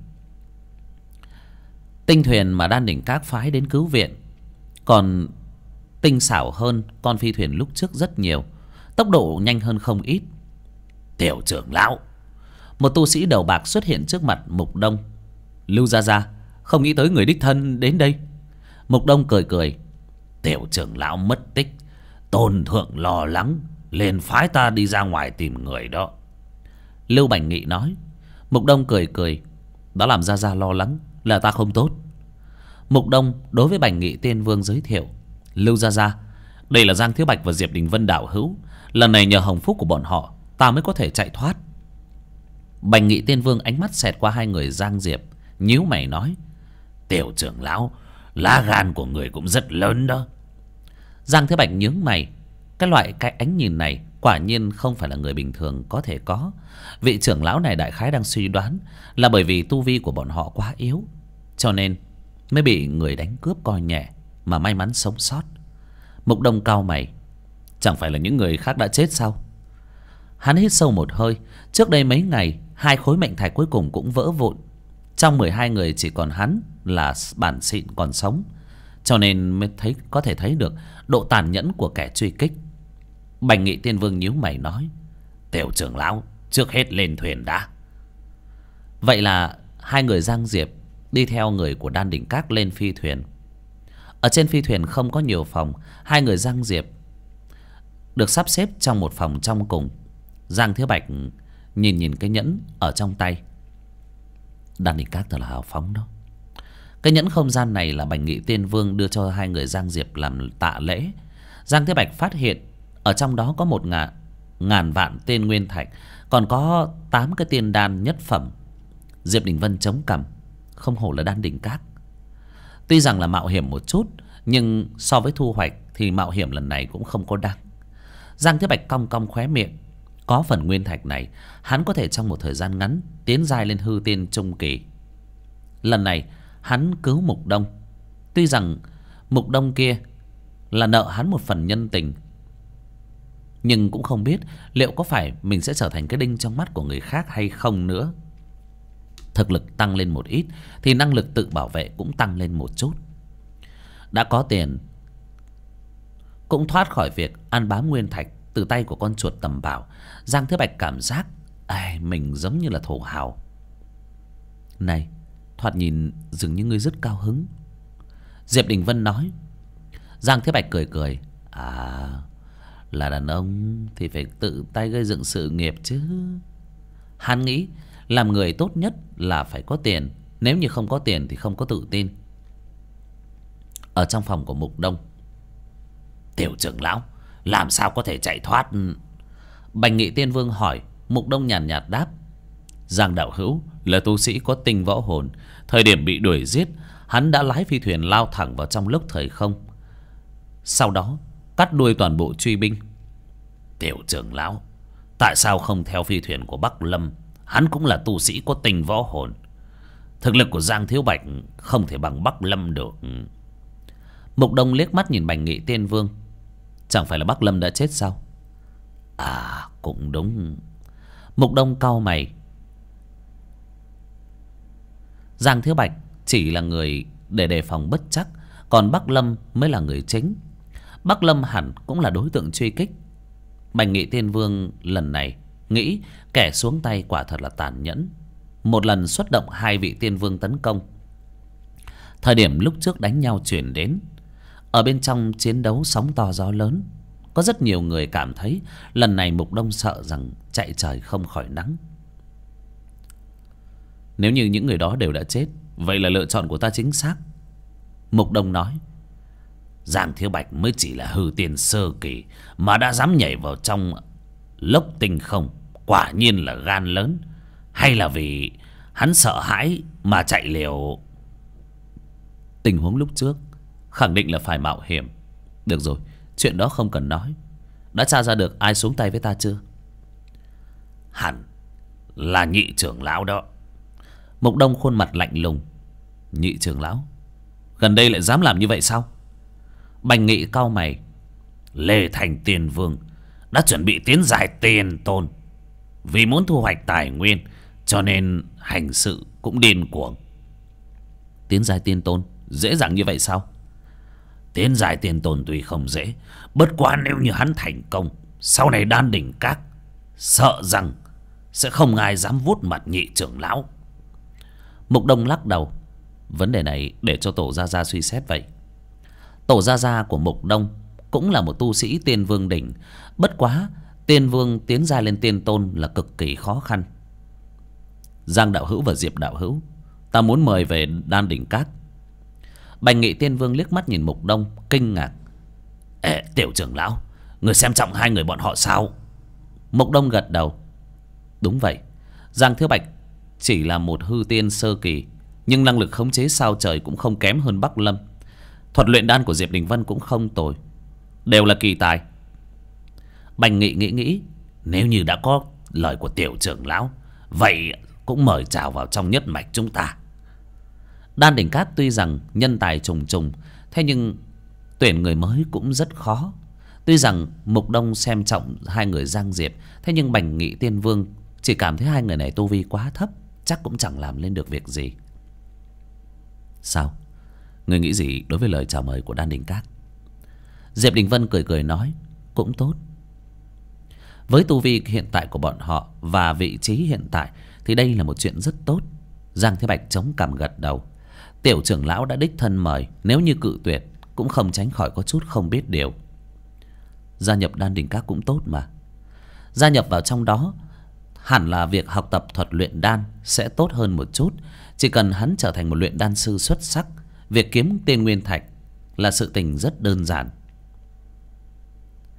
Tinh thuyền mà Đan Đình Các phái đến cứu viện còn tinh xảo hơn con phi thuyền lúc trước rất nhiều, tốc độ nhanh hơn không ít. Tiểu trưởng lão, một tu sĩ đầu bạc xuất hiện trước mặt Mục Đông. Lưu Gia Gia, không nghĩ tới người đích thân đến đây. Mục Đông cười cười, tiểu trưởng lão mất tích, Tôn thượng lo lắng, liền phái ta đi ra ngoài tìm người đó. Lưu Bành Nghị nói. Mục Đông cười cười, đã làm Gia Gia lo lắng là ta không tốt. Mục Đông đối với Bành Nghị Tiên Vương giới thiệu, Lưu Gia Gia, đây là Giang Thiếu Bạch và Diệp Đình Vân đạo hữu, lần này nhờ hồng phúc của bọn họ ta mới có thể chạy thoát. Bành Nghị Tiên Vương ánh mắt xẹt qua hai người Giang Diệp, nhíu mày nói, tiểu trưởng lão, lá gan của người cũng rất lớn đó. Giang Thế Bạch nhướng mày, cái ánh nhìn này quả nhiên không phải là người bình thường có thể có. Vị trưởng lão này đại khái đang suy đoán là bởi vì tu vi của bọn họ quá yếu, cho nên mới bị người đánh cướp coi nhẹ mà may mắn sống sót. Mục Đông cau mày, chẳng phải là những người khác đã chết sao? Hắn hít sâu một hơi. Trước đây mấy ngày, 2 khối mệnh thạch cuối cùng cũng vỡ vụn. Trong 12 người chỉ còn hắn là bản xịn còn sống, cho nên mới có thể thấy được độ tàn nhẫn của kẻ truy kích. Bành Nghị Tiên Vương nhíu mày nói, tiểu trưởng lão, trước hết lên thuyền đã. Vậy là hai người Giang Diệp đi theo người của Đan Đình Các lên phi thuyền. Ở trên phi thuyền không có nhiều phòng, hai người Giang Diệp được sắp xếp trong một phòng trong cùng. Giang Thiếu Bạch nhìn cái nhẫn ở trong tay. Đan Đình Các thật là hào phóng đó. Cái nhẫn không gian này là Bành Nghị Tiên Vương đưa cho hai người Giang Diệp làm tạ lễ. Giang Thế Bạch phát hiện ở trong đó có ngàn vạn tên nguyên thạch, còn có 8 cái tiên đan nhất phẩm. Diệp Đình Vân chống cằm, không hổ là Đan Đỉnh Các. Tuy rằng là mạo hiểm một chút, nhưng so với thu hoạch thì mạo hiểm lần này cũng không có đáng. Giang Thế Bạch cong cong khóe miệng. Có phần nguyên thạch này, hắn có thể trong một thời gian ngắn tiến giai lên hư tiên trung kỳ. Lần này hắn cứu Mục Đông. Tuy rằng Mục Đông kia là nợ hắn một phần nhân tình, nhưng cũng không biết liệu có phải mình sẽ trở thành cái đinh trong mắt của người khác hay không nữa. Thực lực tăng lên một ít thì năng lực tự bảo vệ cũng tăng lên một chút. Đã có tiền, cũng thoát khỏi việc ăn bám nguyên thạch từ tay của con chuột tầm bảo. Giang Thế Bạch cảm giác mình giống như là thổ hào. Này, thoạt nhìn dường như ngươi rất cao hứng, Diệp Đình Vân nói. Giang Thế Bạch cười cười. Là đàn ông thì phải tự tay gây dựng sự nghiệp chứ. Hắn nghĩ làm người tốt nhất là phải có tiền. Nếu như không có tiền thì không có tự tin. Ở trong phòng của Mục Đông, Tiểu trưởng lão làm sao có thể chạy thoát? Bạch Nghị Tiên Vương hỏi. Mục Đông nhàn nhạt đáp. Giang đạo hữu là tu sĩ có tinh võ hồn. Thời điểm bị đuổi giết, hắn đã lái phi thuyền lao thẳng vào trong lốc thời không, sau đó cắt đuôi toàn bộ truy binh. Tiểu trưởng lão, tại sao không theo phi thuyền của Bắc Lâm? Hắn cũng là tu sĩ có tinh võ hồn. Thực lực của Giang Thiếu Bạch không thể bằng Bắc Lâm được. Mục Đông liếc mắt nhìn Bạch Nghị Tiên Vương. Chẳng phải là Bắc Lâm đã chết sao? Cũng đúng. Mục Đông cau mày. Giang Thiếu Bạch chỉ là người để đề phòng bất trắc, còn Bắc Lâm mới là người chính. Bắc Lâm hẳn cũng là đối tượng truy kích. Bạch Nghị Tiên Vương lần này nghĩ kẻ xuống tay quả thật là tàn nhẫn. Một lần xuất động 2 vị tiên vương tấn công. Thời điểm lúc trước đánh nhau chuyển đến, ở bên trong chiến đấu sóng to gió lớn, có rất nhiều người cảm thấy lần này Mục Đông sợ rằng chạy trời không khỏi nắng. Nếu như những người đó đều đã chết, vậy là lựa chọn của ta chính xác, Mục Đông nói. Giang Thiếu Bạch mới chỉ là hư tiên sơ kỳ mà đã dám nhảy vào trong lốc tinh không, quả nhiên là gan lớn. Hay là vì hắn sợ hãi mà chạy liều? Tình huống lúc trước khẳng định là phải mạo hiểm. Được rồi, chuyện đó không cần nói. Đã tra ra được ai xuống tay với ta chưa? Hẳn là Nhị trưởng lão đó. Mục Đông khuôn mặt lạnh lùng. Nhị trưởng lão gần đây lại dám làm như vậy sao? Bạch Nghị cau mày. Lê Thành Tiên Vương đã chuẩn bị tiến giải tiền tôn, vì muốn thu hoạch tài nguyên cho nên hành sự cũng điên cuồng. Tiến giải tiên tôn dễ dàng như vậy sao? Tiến giải tiên tôn tuy không dễ, bất quá nếu như hắn thành công, sau này Đan Đỉnh Các sợ rằng sẽ không ai dám vuốt mặt Nhị trưởng lão. Mục Đông lắc đầu. Vấn đề này để cho Tổ Gia Gia suy xét vậy. Tổ Gia Gia của Mục Đông cũng là một tu sĩ tiên vương đỉnh. Bất quá tiên vương tiến ra lên tiên tôn là cực kỳ khó khăn. Giang đạo hữu và Diệp đạo hữu, ta muốn mời về Đan Đỉnh Các. Bạch Nghị Tiên Vương liếc mắt nhìn Mục Đông kinh ngạc. Tiểu trưởng lão, người xem trọng 2 người bọn họ sao? Mục Đông gật đầu. Đúng vậy, Giang Thiếu Bạch chỉ là một hư tiên sơ kỳ, nhưng năng lực khống chế sao trời cũng không kém hơn Bắc Lâm. Thuật luyện đan của Diệp Đình Vân cũng không tồi, đều là kỳ tài. Bạch Nghị nghĩ, nếu như đã có lời của tiểu trưởng lão, vậy cũng mời chào vào trong nhất mạch chúng ta. Đan Đỉnh Các tuy rằng nhân tài trùng trùng, thế nhưng tuyển người mới cũng rất khó. Tuy rằng Mục Đông xem trọng 2 người Giang Diệp, thế nhưng Bạch Nghị Tiên Vương chỉ cảm thấy 2 người này tu vi quá thấp, chắc cũng chẳng làm lên được việc gì. Sao? Người nghĩ gì đối với lời chào mời của Đan Đỉnh Các? Diệp Đình Vân cười cười nói. Cũng tốt. Với tu vi hiện tại của bọn họ và vị trí hiện tại thì đây là một chuyện rất tốt. Giang Thế Bạch chống cằm gật đầu. Tiểu trưởng lão đã đích thân mời, nếu như cự tuyệt cũng không tránh khỏi có chút không biết điều. Gia nhập Đan Đỉnh Các cũng tốt mà. Gia nhập vào trong đó hẳn là việc học tập thuật luyện đan sẽ tốt hơn một chút. Chỉ cần hắn trở thành một luyện đan sư xuất sắc, việc kiếm tiên nguyên thạch là sự tình rất đơn giản.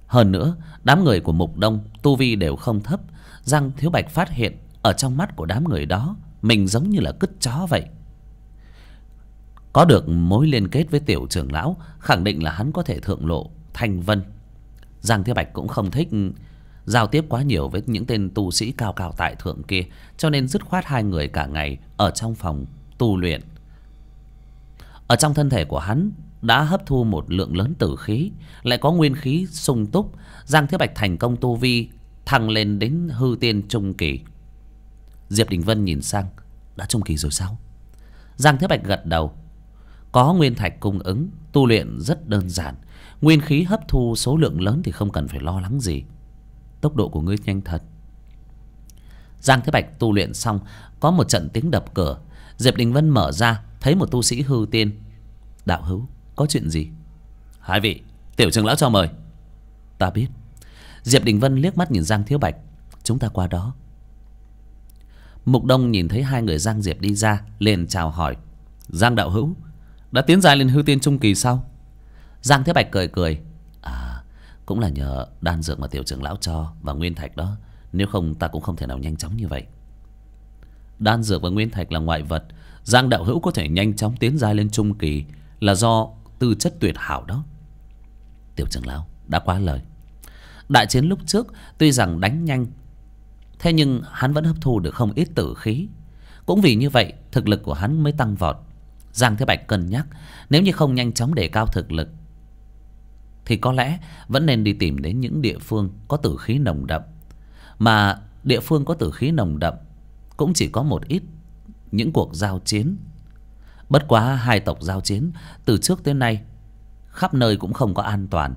Hơn nữa đám người của Mục Đông tu vi đều không thấp. Giang Thiếu Bạch phát hiện ở trong mắt của đám người đó mình giống như là cứt chó vậy. Có được mối liên kết với tiểu trưởng lão, khẳng định là hắn có thể thượng lộ thanh vân. Giang Thiếu Bạch cũng không thích giao tiếp quá nhiều với những tên tu sĩ cao cao tại thượng kia, cho nên dứt khoát hai người cả ngày ở trong phòng tu luyện. Ở trong thân thể của hắn đã hấp thu một lượng lớn tử khí, lại có nguyên khí sung túc. Giang Thiếu Bạch thành công tu vi thăng lên đến hư tiên trung kỳ. Diệp Đình Vân nhìn sang, đã trung kỳ rồi sao? Giang Thiếu Bạch gật đầu. Có nguyên thạch cung ứng, tu luyện rất đơn giản. Nguyên khí hấp thu số lượng lớn thì không cần phải lo lắng gì. Tốc độ của ngươi nhanh thật. Giang Thiếu Bạch tu luyện xong, có một trận tiếng đập cửa. Diệp Đình Vân mở ra, thấy một tu sĩ hư tiên. Đạo hữu, có chuyện gì? Hai vị, tiểu trưởng lão cho mời. Ta biết. Diệp Đình Vân liếc mắt nhìn Giang Thiếu Bạch. Chúng ta qua đó. Mục Đông nhìn thấy hai người Giang Diệp đi ra, liền chào hỏi. Giang đạo hữu, đã tiến giai lên hư tiên trung kỳ sao? Giang Thiếu Bạch cười cười. À, cũng là nhờ đan dược mà tiểu trưởng lão cho và nguyên thạch đó. Nếu không ta cũng không thể nào nhanh chóng như vậy. Đan dược và nguyên thạch là ngoại vật. Giang đạo hữu có thể nhanh chóng tiến giai lên trung kỳ là do tư chất tuyệt hảo đó. Tiểu trưởng lão đã quá lời. Đại chiến lúc trước tuy rằng đánh nhanh, thế nhưng hắn vẫn hấp thu được không ít tử khí. Cũng vì như vậy thực lực của hắn mới tăng vọt. Giang Thế Bạch cân nhắc, nếu như không nhanh chóng đề cao thực lực thì có lẽ vẫn nên đi tìm đến những địa phương có tử khí nồng đậm. Mà địa phương có tử khí nồng đậm cũng chỉ có một ít những cuộc giao chiến. Bất quá hai tộc giao chiến từ trước tới nay khắp nơi cũng không có an toàn.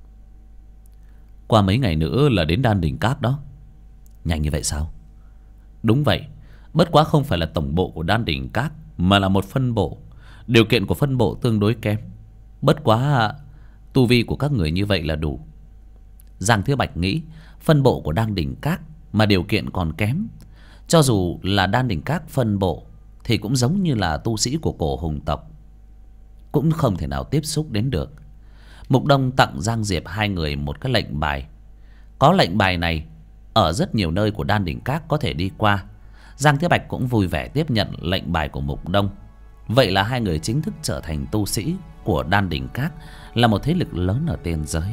Qua mấy ngày nữa là đến Đan Đỉnh Các đó. Nhanh như vậy sao? Đúng vậy. Bất quá không phải là tổng bộ của Đan Đỉnh Các, mà là một phân bộ. Điều kiện của phân bộ tương đối kém. Bất quá tu vi của các người như vậy là đủ. Giang Thiếu Bạch nghĩ, phân bộ của Đan Đỉnh Các mà điều kiện còn kém, cho dù là Đan Đỉnh Các phân bộ thì cũng giống như là tu sĩ của cổ hùng tộc, cũng không thể nào tiếp xúc đến được. Mục Đông tặng Giang Diệp hai người một cái lệnh bài. Có lệnh bài này, ở rất nhiều nơi của Đan Đỉnh Các có thể đi qua. Giang Thế Bạch cũng vui vẻ tiếp nhận lệnh bài của Mục Đông. Vậy là hai người chính thức trở thành tu sĩ của Đan Đỉnh Các, là một thế lực lớn ở tiên giới.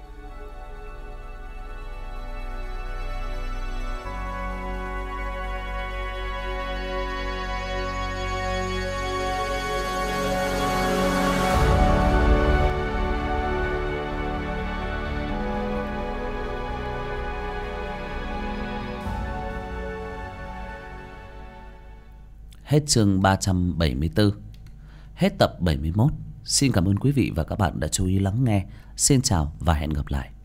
Hết chương 374. Hết tập 71. Xin cảm ơn quý vị và các bạn đã chú ý lắng nghe. Xin chào và hẹn gặp lại.